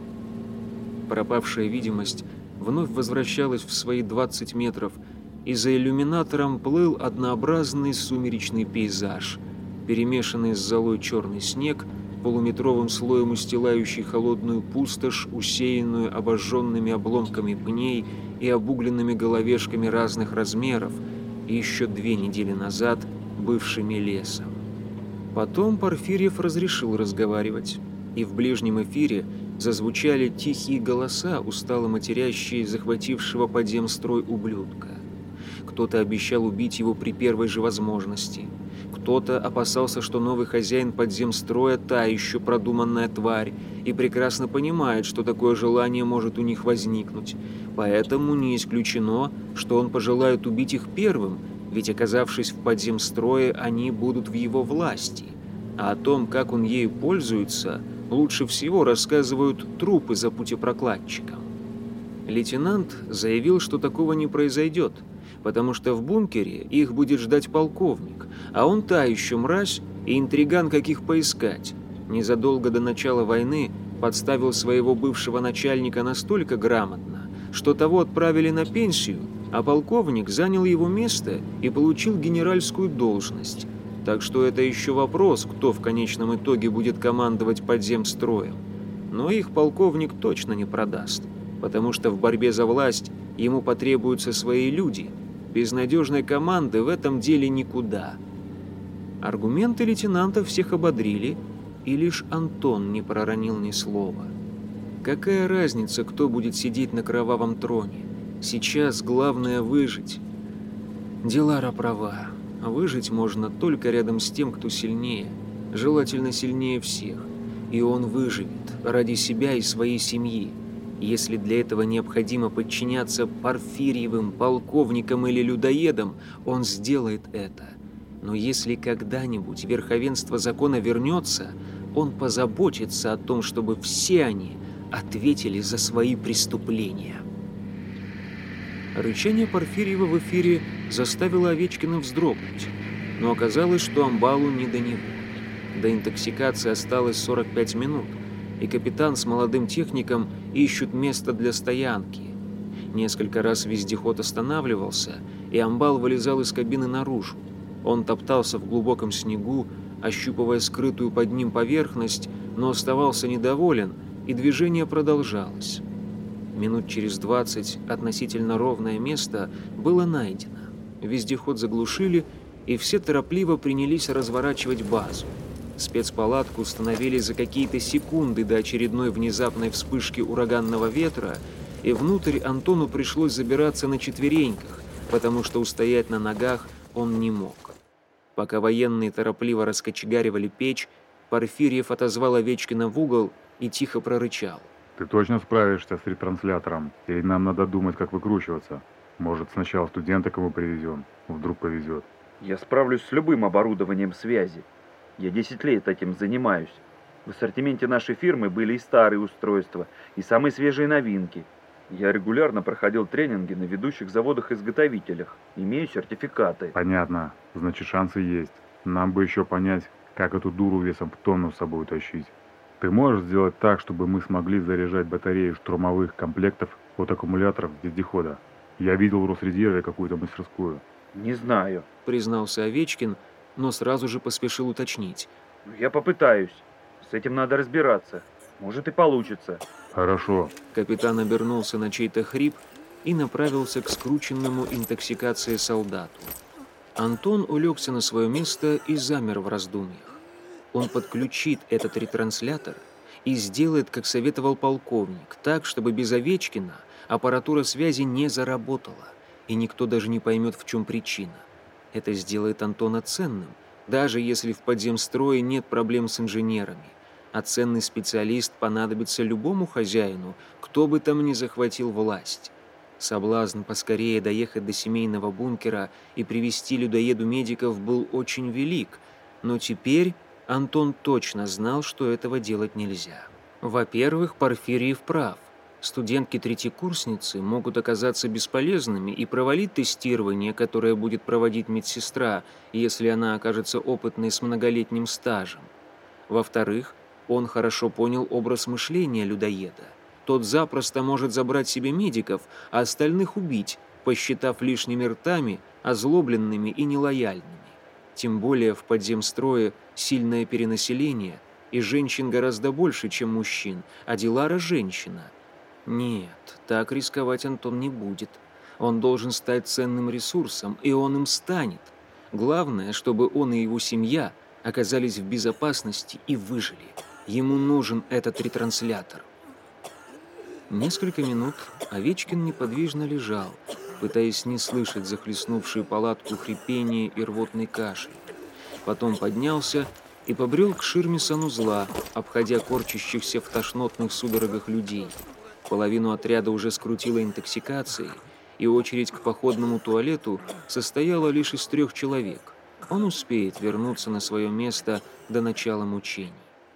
Пропавшая видимость вновь возвращалась в свои двадцать метров, и за иллюминатором плыл однообразный сумеречный пейзаж, перемешанный с золой черный снег, полуметровым слоем устилающий холодную пустошь, усеянную обожженными обломками пней и обугленными головешками разных размеров, и еще две недели назад бывшими лесом. Потом Порфирьев разрешил разговаривать, и в ближнем эфире зазвучали тихие голоса, устало матерящие захватившего подземстрой ублюдка. Кто-то обещал убить его при первой же возможности. Кто-то опасался, что новый хозяин подземстроя та еще продуманная тварь, и прекрасно понимает, что такое желание может у них возникнуть. Поэтому не исключено, что он пожелает убить их первым, ведь, оказавшись в подземстрое, они будут в его власти. А о том, как он ею пользуется, лучше всего рассказывают трупы за путепрокладчиком. Лейтенант заявил, что такого не произойдет, потому что в бункере их будет ждать полковник, а он та еще мразь и интриган, каких поискать. Незадолго до начала войны подставил своего бывшего начальника настолько грамотно, что того отправили на пенсию, а полковник занял его место и получил генеральскую должность. Так что это еще вопрос, кто в конечном итоге будет командовать подземстроем. Но их полковник точно не продаст, потому что в борьбе за власть ему потребуются свои люди. Без надежной команды в этом деле никуда. Аргументы лейтенанта всех ободрили, и лишь Антон не проронил ни слова. Какая разница, кто будет сидеть на кровавом троне? Сейчас главное выжить. Дилара права. Выжить можно только рядом с тем, кто сильнее. Желательно сильнее всех. И он выживет ради себя и своей семьи. Если для этого необходимо подчиняться Порфирьевым, полковникам или людоедам, он сделает это. Но если когда-нибудь верховенство закона вернется, он позаботится о том, чтобы все они ответили за свои преступления. Рычание Порфирьева в эфире заставило Овечкина вздрогнуть, но оказалось, что Амбалу не до него. До интоксикации осталось сорок пять минут, и капитан с молодым техником ищут место для стоянки. Несколько раз вездеход останавливался, и Амбал вылезал из кабины наружу. Он топтался в глубоком снегу, ощупывая скрытую под ним поверхность, но оставался недоволен, и движение продолжалось. Минут через двадцать относительно ровное место было найдено. Вездеход заглушили, и все торопливо принялись разворачивать базу. Спецпалатку установили за какие-то секунды до очередной внезапной вспышки ураганного ветра, и внутрь Антону пришлось забираться на четвереньках, потому что устоять на ногах он не мог. Пока военные торопливо раскочегаривали печь, Порфирьев отозвал Овечкина в угол и тихо прорычал. Ты точно справишься с ретранслятором? Или нам надо думать, как выкручиваться? Может, сначала студента кому привезем? Вдруг повезет. Я справлюсь с любым оборудованием связи. Я десять лет этим занимаюсь. В ассортименте нашей фирмы были и старые устройства, и самые свежие новинки. Я регулярно проходил тренинги на ведущих заводах-изготовителях. Имею сертификаты. Понятно. Значит, шансы есть. Нам бы еще понять, как эту дуру весом в тонну с собой тащить. Ты можешь сделать так, чтобы мы смогли заряжать батареи штурмовых комплектов от аккумуляторов вездехода? Я видел в Росрезерве какую-то мастерскую. Не знаю, признался Овечкин, но сразу же поспешил уточнить. Я попытаюсь. С этим надо разбираться. Может и получится. Хорошо. Капитан обернулся на чей-то хрип и направился к скрученному интоксикации солдату. Антон улегся на свое место и замер в раздумьях. Он подключит этот ретранслятор и сделает, как советовал полковник, так, чтобы без Овечкина аппаратура связи не заработала, и никто даже не поймет, в чем причина. Это сделает Антона ценным, даже если в подземстрое нет проблем с инженерами. А ценный специалист понадобится любому хозяину, кто бы там ни захватил власть. Соблазн поскорее доехать до семейного бункера и привезти людоеду медиков был очень велик, но теперь Антон точно знал, что этого делать нельзя. Во-первых, Порфирьев прав. Студентки-третьекурсницы могут оказаться бесполезными и провалить тестирование, которое будет проводить медсестра, если она окажется опытной с многолетним стажем. Во-вторых, он хорошо понял образ мышления людоеда. Тот запросто может забрать себе медиков, а остальных убить, посчитав лишними ртами, озлобленными и нелояльными. Тем более в подземстрое сильное перенаселение, и женщин гораздо больше, чем мужчин, а Дилара – женщина. Нет, так рисковать Антон не будет. Он должен стать ценным ресурсом, и он им станет. Главное, чтобы он и его семья оказались в безопасности и выжили. Ему нужен этот ретранслятор. Несколько минут Овечкин неподвижно лежал, пытаясь не слышать захлестнувшую палатку хрипение и рвотный кашель. Потом поднялся и побрел к ширме санузла, обходя корчащихся в тошнотных судорогах людей. Половину отряда уже скрутила интоксикацией, и очередь к походному туалету состояла лишь из трех человек. Он успеет вернуться на свое место до начала мучений.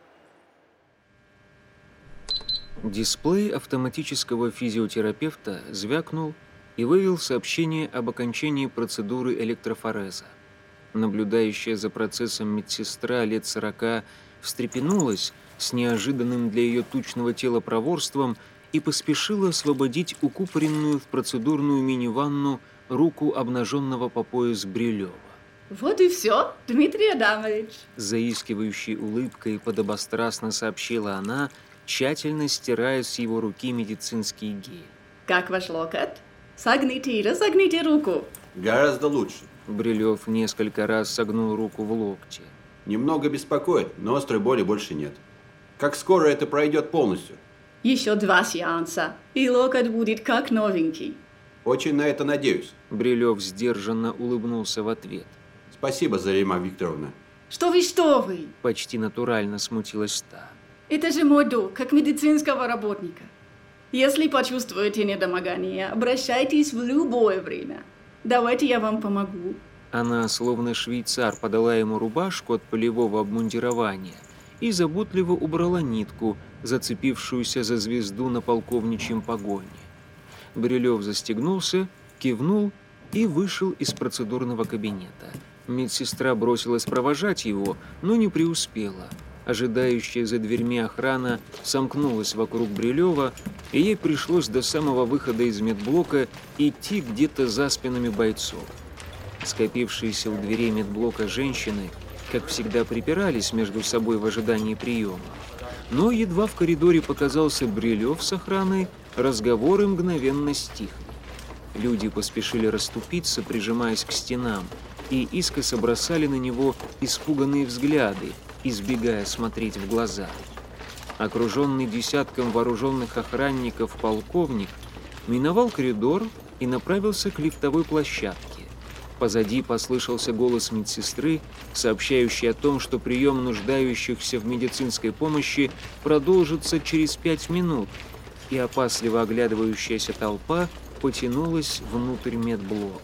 Дисплей автоматического физиотерапевта звякнул и вывел сообщение об окончании процедуры электрофореза. Наблюдающая за процессом медсестра лет сорока встрепенулась с неожиданным для ее тучного тела проворством и поспешила освободить укупоренную в процедурную мини-ванну руку обнаженного по пояс Брилева. Вот и все, Дмитрий Адамович. С заискивающей улыбкой подобострастно сообщила она, тщательно стирая с его руки медицинский гель. Как ваш локоть? Согните и разогните руку. Гораздо лучше. Брилев несколько раз согнул руку в локте. Немного беспокоит, но острой боли больше нет. Как скоро это пройдет полностью? Еще два сеанса, и локоть будет как новенький. Очень на это надеюсь. Брилев сдержанно улыбнулся в ответ. Спасибо, Зарима Викторовна. Что вы, что вы? Почти натурально смутилась та. Это же мой долг, как медицинского работника. Если почувствуете недомогание, обращайтесь в любое время. Давайте я вам помогу. Она, словно швейцар, подала ему рубашку от полевого обмундирования и заботливо убрала нитку, зацепившуюся за звезду на полковничьем погоне. Брилев застегнулся, кивнул и вышел из процедурного кабинета. Медсестра бросилась провожать его, но не преуспела. Ожидающая за дверьми охрана сомкнулась вокруг Брилева, и ей пришлось до самого выхода из медблока идти где-то за спинами бойцов. Скопившиеся у дверей медблока женщины, как всегда, припирались между собой в ожидании приема. Но едва в коридоре показался Брилев с охраной, разговоры мгновенно стихли. Люди поспешили расступиться, прижимаясь к стенам, и искоса бросали на него испуганные взгляды, избегая смотреть в глаза. Окруженный десятком вооруженных охранников полковник миновал коридор и направился к лифтовой площадке. Позади послышался голос медсестры, сообщающий о том, что прием нуждающихся в медицинской помощи продолжится через пять минут, и опасливо оглядывающаяся толпа потянулась внутрь медблока.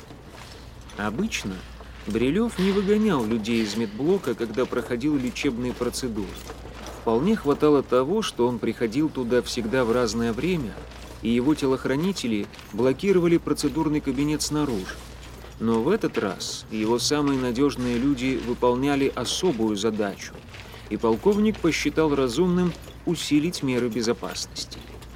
Обычно Брилев не выгонял людей из медблока, когда проходил лечебные процедуры. Вполне хватало того, что он приходил туда всегда в разное время, и его телохранители блокировали процедурный кабинет снаружи. Но в этот раз его самые надежные люди выполняли особую задачу, и полковник посчитал разумным усилить меры безопасности.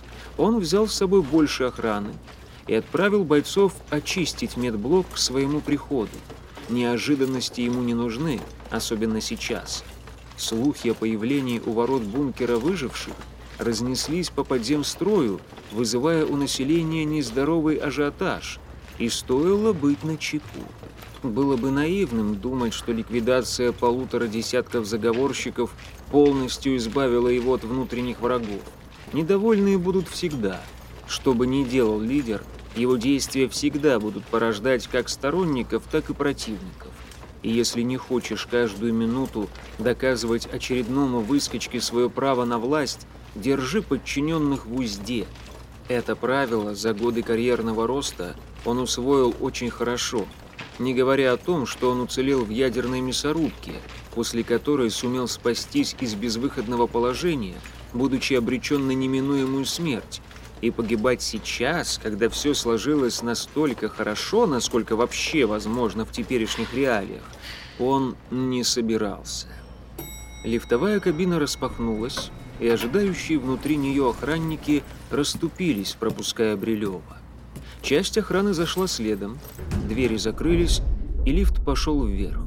Он взял с собой больше охраны и отправил бойцов очистить медблок к своему приходу. Неожиданности ему не нужны, особенно сейчас. Слухи о появлении у ворот бункера выживших разнеслись по подземстрою, вызывая у населения нездоровый ажиотаж, и стоило быть начеку. Было бы наивным думать, что ликвидация полутора десятков заговорщиков полностью избавила его от внутренних врагов. Недовольные будут всегда. Что бы ни делал лидер, его действия всегда будут порождать как сторонников, так и противников. И если не хочешь каждую минуту доказывать очередному выскочке свое право на власть, держи подчиненных в узде. Это правило за годы карьерного роста он усвоил очень хорошо, не говоря о том, что он уцелел в ядерной мясорубке, после которой сумел спастись из безвыходного положения, будучи обречен на неминуемую смерть. И погибать сейчас, когда все сложилось настолько хорошо, насколько вообще возможно в теперешних реалиях, он не собирался. Лифтовая кабина распахнулась, и ожидающие внутри нее охранники расступились, пропуская Брилева. Часть охраны зашла следом, двери закрылись, и лифт пошел вверх.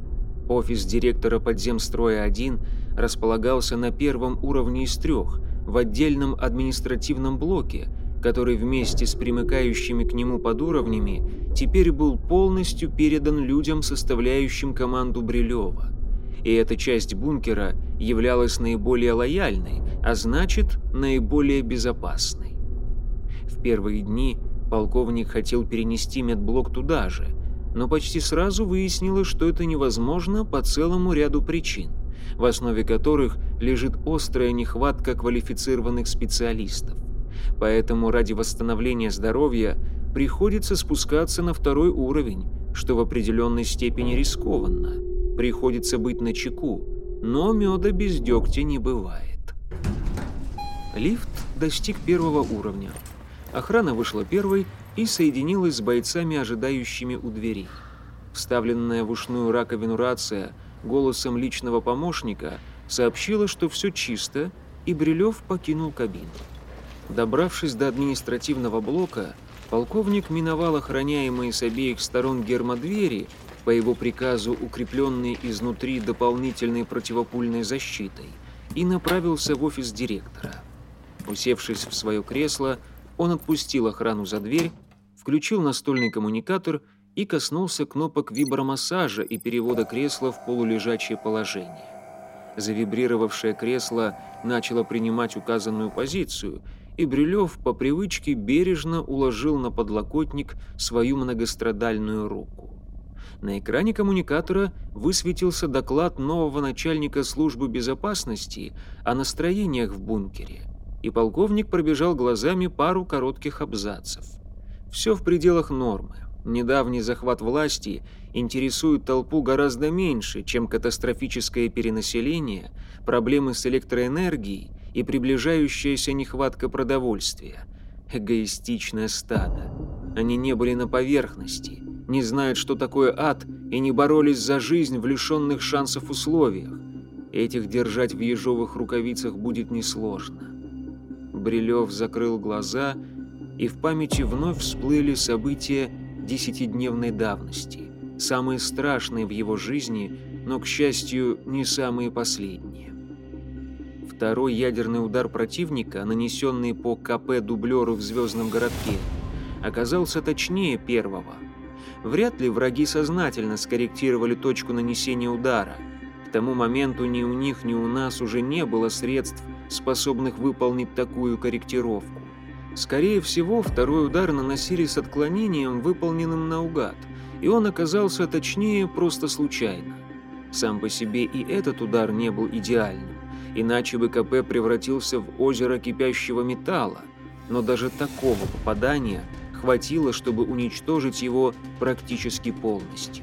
Офис директора подземстроя один располагался на первом уровне из трех, в отдельном административном блоке, который вместе с примыкающими к нему подуровнями теперь был полностью передан людям, составляющим команду Брилева. И эта часть бункера являлась наиболее лояльной, а значит, наиболее безопасной. В первые дни полковник хотел перенести медблок туда же, но почти сразу выяснилось, что это невозможно по целому ряду причин, в основе которых лежит острая нехватка квалифицированных специалистов. Поэтому ради восстановления здоровья приходится спускаться на второй уровень, что в определенной степени рискованно. Приходится быть начеку, но меда без дегтя не бывает. Лифт достиг первого уровня. Охрана вышла первой и соединилась с бойцами, ожидающими у дверей. Вставленная в ушную раковину рация голосом личного помощника сообщила, что все чисто, и Брилев покинул кабину. Добравшись до административного блока, полковник миновал охраняемые с обеих сторон гермодвери, по его приказу укрепленные изнутри дополнительной противопульной защитой, и направился в офис директора. Усевшись в свое кресло, он отпустил охрану за дверь, включил настольный коммуникатор и коснулся кнопок вибромассажа и перевода кресла в полулежачее положение. Завибрировавшее кресло начало принимать указанную позицию, и Брилев по привычке бережно уложил на подлокотник свою многострадальную руку. На экране коммуникатора высветился доклад нового начальника службы безопасности о настроениях в бункере, и полковник пробежал глазами пару коротких абзацев. Все в пределах нормы. Недавний захват власти интересует толпу гораздо меньше, чем катастрофическое перенаселение, проблемы с электроэнергией и приближающаяся нехватка продовольствия. Эгоистичное стадо. Они не были на поверхности, не знают, что такое ад, и не боролись за жизнь в лишенных шансов условиях. Этих держать в ежовых рукавицах будет несложно. Брилев закрыл глаза, и в памяти вновь всплыли события десятидневной давности, самые страшные в его жизни, но, к счастью, не самые последние. Второй ядерный удар противника, нанесенный по КП-дублеру в Звездном городке, оказался точнее первого. Вряд ли враги сознательно скорректировали точку нанесения удара. К тому моменту ни у них, ни у нас уже не было средств, способных выполнить такую корректировку. Скорее всего, второй удар наносили с отклонением, выполненным наугад, и он оказался точнее просто случайно. Сам по себе и этот удар не был идеальным, иначе бы КП превратился в озеро кипящего металла, но даже такого попадания хватило, чтобы уничтожить его практически полностью.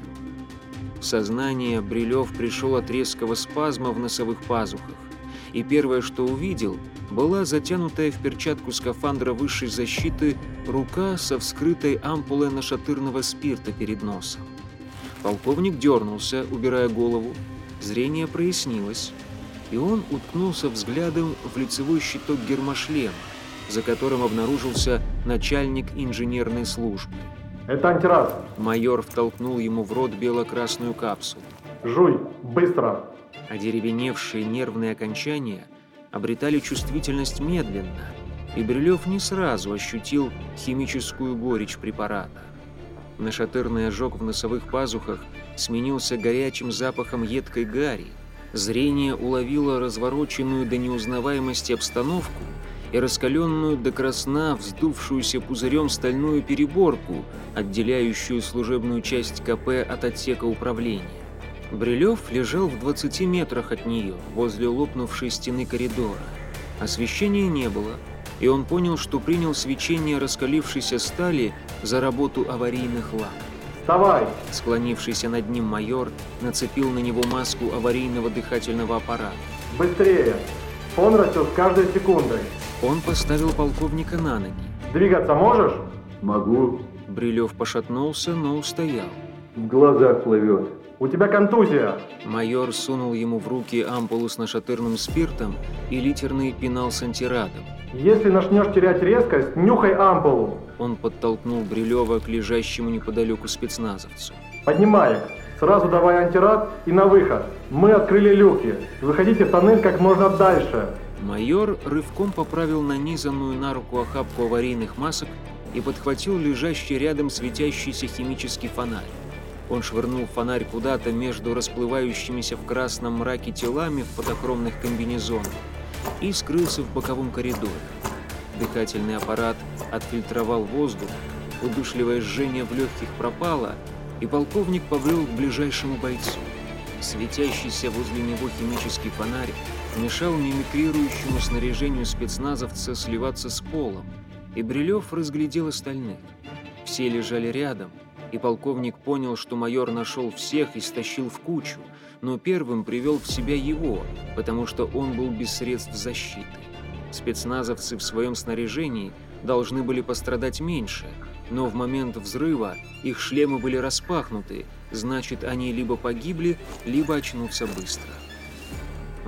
В сознание Брилев пришел от резкого спазма в носовых пазухах, и первое, что увидел, была затянутая в перчатку скафандра высшей защиты рука со вскрытой ампулой нашатырного спирта перед носом. Полковник дернулся, убирая голову, зрение прояснилось, и он уткнулся взглядом в лицевой щиток гермошлема, за которым обнаружился начальник инженерной службы. Это антирад. Майор втолкнул ему в рот бело-красную капсулу. Жуй, быстро. Одеревеневшие нервные окончания обретали чувствительность медленно, и Брилев не сразу ощутил химическую горечь препарата. Нашатырный ожог в носовых пазухах сменился горячим запахом едкой гари, зрение уловило развороченную до неузнаваемости обстановку и раскаленную до красна вздувшуюся пузырем стальную переборку, отделяющую служебную часть КП от отсека управления. Брилев лежал в двадцати метрах от нее, возле лопнувшей стены коридора. Освещения не было, и он понял, что принял свечение раскалившейся стали за работу аварийных ламп. «Вставай!» Склонившийся над ним майор нацепил на него маску аварийного дыхательного аппарата. «Быстрее! Фон растет с каждой секундой!» Он поставил полковника на ноги. «Двигаться можешь?» «Могу». Брилев пошатнулся, но устоял. «В глазах плывет». «У тебя контузия!» Майор сунул ему в руки ампулу с нашатырным спиртом и литерный пенал с антирадом. «Если начнешь терять резкость, нюхай ампулу!» Он подтолкнул Брилева к лежащему неподалеку спецназовцу. «Поднимай их! Сразу давай антирад и на выход! Мы открыли люки! Выходите в тоннель как можно дальше!» Майор рывком поправил нанизанную на руку охапку аварийных масок и подхватил лежащий рядом светящийся химический фонарь. Он швырнул фонарь куда-то между расплывающимися в красном мраке телами в фотохромных комбинезонах и скрылся в боковом коридоре. Дыхательный аппарат отфильтровал воздух, удушливое жжение в легких пропало, и полковник побрел к ближайшему бойцу. Светящийся возле него химический фонарь мешал мимикрирующему снаряжению спецназовца сливаться с полом, и Брилев разглядел остальных. Все лежали рядом, и полковник понял, что майор нашел всех и стащил в кучу, но первым привел в себя его, потому что он был без средств защиты. Спецназовцы в своем снаряжении должны были пострадать меньше, но в момент взрыва их шлемы были распахнуты, значит, они либо погибли, либо очнутся быстро.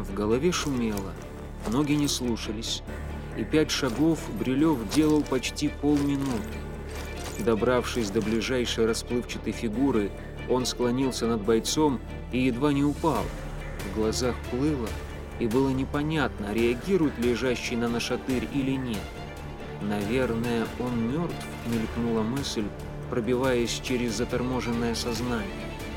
В голове шумело, ноги не слушались, и пять шагов Брилев делал почти полминуты. Добравшись до ближайшей расплывчатой фигуры, он склонился над бойцом и едва не упал. В глазах плыло, и было непонятно, реагирует лежащий на нашатырь или нет. «Наверное, он мертв», — мелькнула мысль, пробиваясь через заторможенное сознание.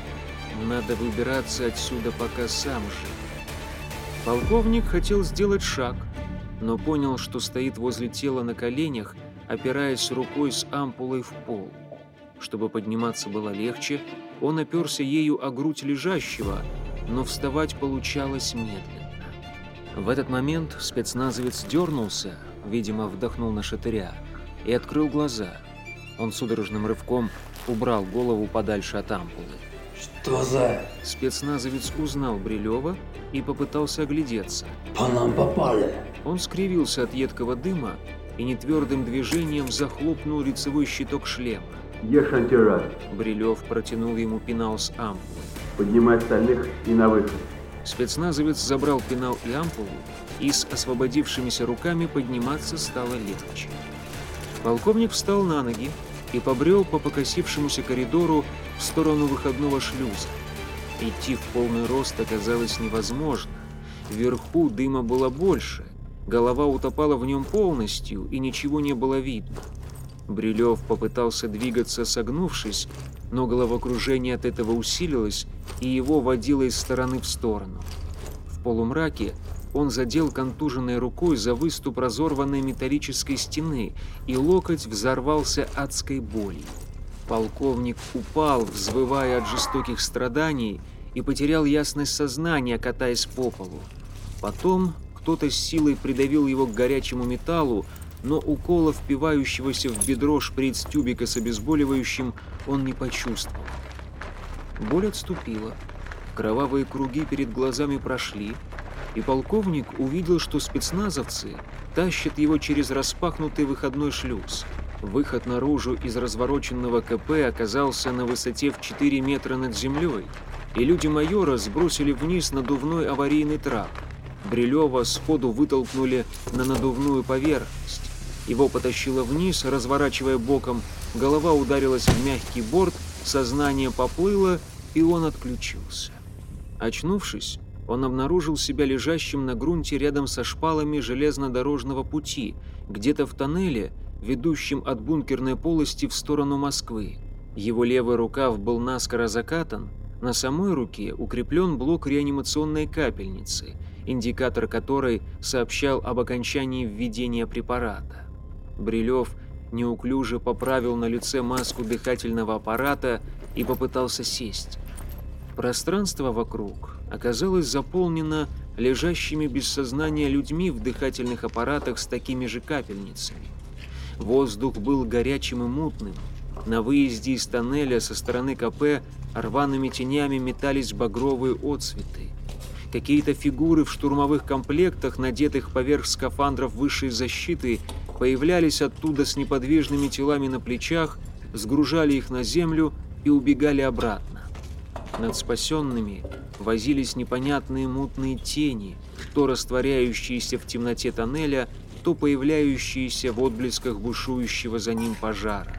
«Надо выбираться отсюда, пока сам жив». Полковник хотел сделать шаг, но понял, что стоит возле тела на коленях, опираясь рукой с ампулой в пол. Чтобы подниматься было легче, он оперся ею о грудь лежащего, но вставать получалось медленно. В этот момент спецназовец дернулся, видимо, вдохнул на шатыря, и открыл глаза. Он судорожным рывком убрал голову подальше от ампулы. «Что за...» Спецназовец узнал Брилева и попытался оглядеться. «По нам попали!» Он скривился от едкого дыма и нетвердым движением захлопнул лицевой щиток шлема. Ешь антирад. Брилев протянул ему пенал с ампулой. Поднимай остальных и на выход. Спецназовец забрал пенал и ампулу, и с освободившимися руками подниматься стало легче. Полковник встал на ноги и побрел по покосившемуся коридору в сторону выходного шлюза. Идти в полный рост оказалось невозможно. Вверху дыма было больше, голова утопала в нем полностью, и ничего не было видно. Брилев попытался двигаться, согнувшись, но головокружение от этого усилилось, и его водило из стороны в сторону. В полумраке он задел контуженной рукой за выступ разорванной металлической стены, и локоть взорвался адской болью. Полковник упал, взвывая от жестоких страданий, и потерял ясность сознания, катаясь по полу. Потом кто-то с силой придавил его к горячему металлу, но укола, впивающегося в бедро шприц-тюбика с обезболивающим, он не почувствовал. Боль отступила, кровавые круги перед глазами прошли, и полковник увидел, что спецназовцы тащат его через распахнутый выходной шлюз. Выход наружу из развороченного КП оказался на высоте в четыре метра над землей, и люди майора сбросили вниз надувной аварийный трап. Брилева сходу вытолкнули на надувную поверхность. Его потащило вниз, разворачивая боком, голова ударилась в мягкий борт, сознание поплыло, и он отключился. Очнувшись, он обнаружил себя лежащим на грунте рядом со шпалами железнодорожного пути, где-то в тоннеле, ведущем от бункерной полости в сторону Москвы. Его левый рукав был наскоро закатан, на самой руке укреплен блок реанимационной капельницы, индикатор которой сообщал об окончании введения препарата. Брилев неуклюже поправил на лице маску дыхательного аппарата и попытался сесть. Пространство вокруг оказалось заполнено лежащими без сознания людьми в дыхательных аппаратах с такими же капельницами. Воздух был горячим и мутным. На выезде из тоннеля со стороны КП рваными тенями метались багровые отсветы. Какие-то фигуры в штурмовых комплектах, надетых поверх скафандров высшей защиты, появлялись оттуда с неподвижными телами на плечах, сгружали их на землю и убегали обратно. Над спасенными возились непонятные мутные тени, то растворяющиеся в темноте тоннеля, то появляющиеся в отблесках бушующего за ним пожара.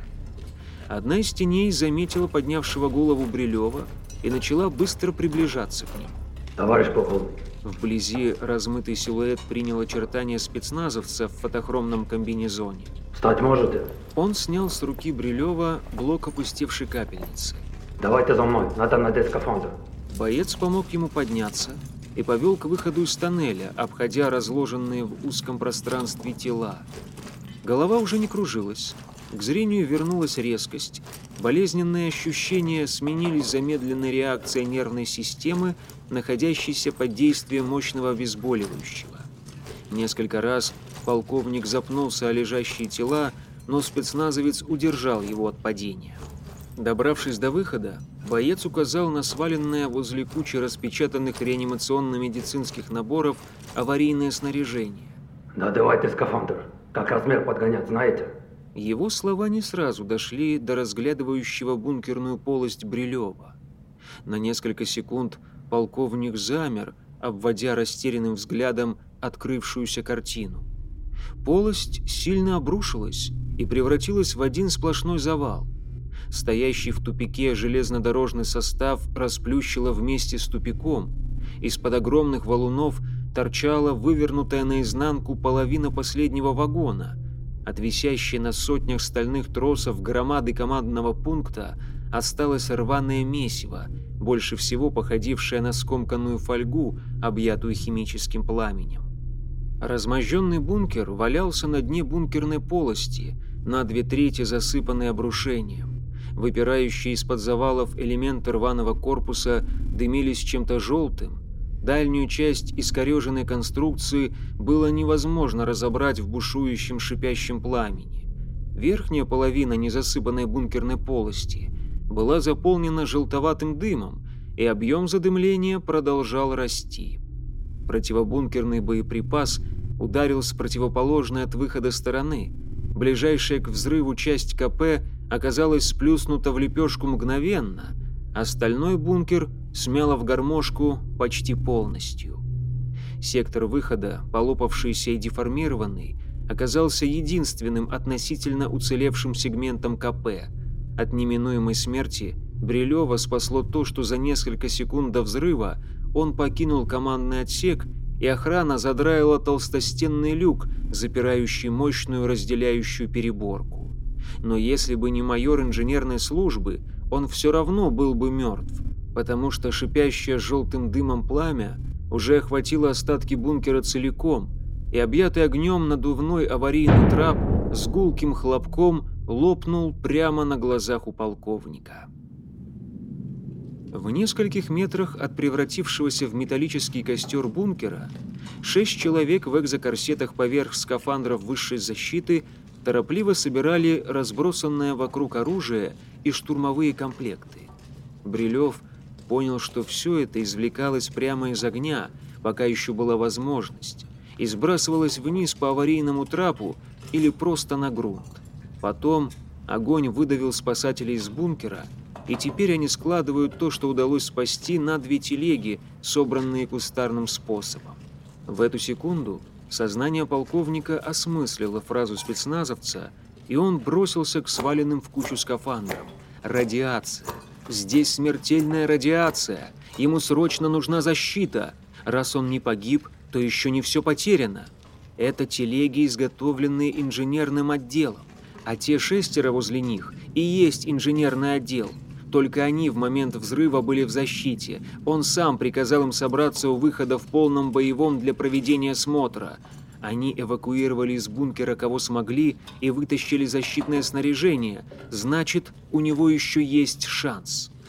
Одна из теней заметила поднявшего голову Брилева и начала быстро приближаться к ним. «Товарищ полковник!» Вблизи размытый силуэт принял очертания спецназовца в фотохромном комбинезоне. «Встать можете?» Он снял с руки Брилева блок опустевшей капельницы. «Давайте за мной, надо надеть скафандр». Боец помог ему подняться и повел к выходу из тоннеля, обходя разложенные в узком пространстве тела. Голова уже не кружилась. К зрению вернулась резкость. Болезненные ощущения сменились замедленной реакцией нервной системы, находящейся под действием мощного обезболивающего. Несколько раз полковник запнулся о лежащие тела, но спецназовец удержал его от падения. Добравшись до выхода, боец указал на сваленное возле кучи распечатанных реанимационно-медицинских наборов аварийное снаряжение. «Надевайте скафандр. Как размер подгонять, знаете?» Его слова не сразу дошли до разглядывающего бункерную полость Брилева. На несколько секунд полковник замер, обводя растерянным взглядом открывшуюся картину. Полость сильно обрушилась и превратилась в один сплошной завал. Стоящий в тупике железнодорожный состав расплющило вместе с тупиком. Из-под огромных валунов торчала вывернутая наизнанку половина последнего вагона. От висящей на сотнях стальных тросов громады командного пункта осталось рваное месиво, больше всего походившее на скомканную фольгу, объятую химическим пламенем. Разможженный бункер валялся на дне бункерной полости, на две трети засыпанный обрушением. Выпирающие из-под завалов элементы рваного корпуса дымились чем-то желтым. Дальнюю часть искореженной конструкции было невозможно разобрать в бушующем шипящем пламени. Верхняя половина незасыпанной бункерной полости была заполнена желтоватым дымом, и объем задымления продолжал расти. Противобункерный боеприпас ударил с противоположной от выхода стороны. Ближайшая к взрыву часть КП оказалась сплюснута в лепешку мгновенно, остальной бункер смяло в гармошку почти полностью. Сектор выхода, полопавшийся и деформированный, оказался единственным относительно уцелевшим сегментом КП. От неминуемой смерти Брилева спасло то, что за несколько секунд до взрыва он покинул командный отсек, и охрана задраила толстостенный люк, запирающий мощную разделяющую переборку. Но если бы не майор инженерной службы, он все равно был бы мертв, потому что шипящее желтым дымом пламя уже охватило остатки бункера целиком, и объятый огнем надувной аварийный трап с гулким хлопком лопнул прямо на глазах у полковника. В нескольких метрах от превратившегося в металлический костер бункера шесть человек в экзокорсетах поверх скафандров высшей защиты торопливо собирали разбросанное вокруг оружие и штурмовые комплекты. Брилев понял, что все это извлекалось прямо из огня, пока еще была возможность, и сбрасывалось вниз по аварийному трапу или просто на грунт. Потом огонь выдавил спасателей из бункера, и теперь они складывают то, что удалось спасти, на две телеги, собранные кустарным способом. В эту секунду сознание полковника осмыслило фразу спецназовца, и он бросился к сваленным в кучу скафандрам. Радиация. Здесь смертельная радиация. Ему срочно нужна защита. Раз он не погиб, то еще не все потеряно. Это телеги, изготовленные инженерным отделом, а те шестеро возле них и есть инженерный отдел. Только они в момент взрыва были в защите. Он сам приказал им собраться у выхода в полном боевом для проведения смотра. Они эвакуировали из бункера кого смогли и вытащили защитное снаряжение. Значит, у него еще есть шанс.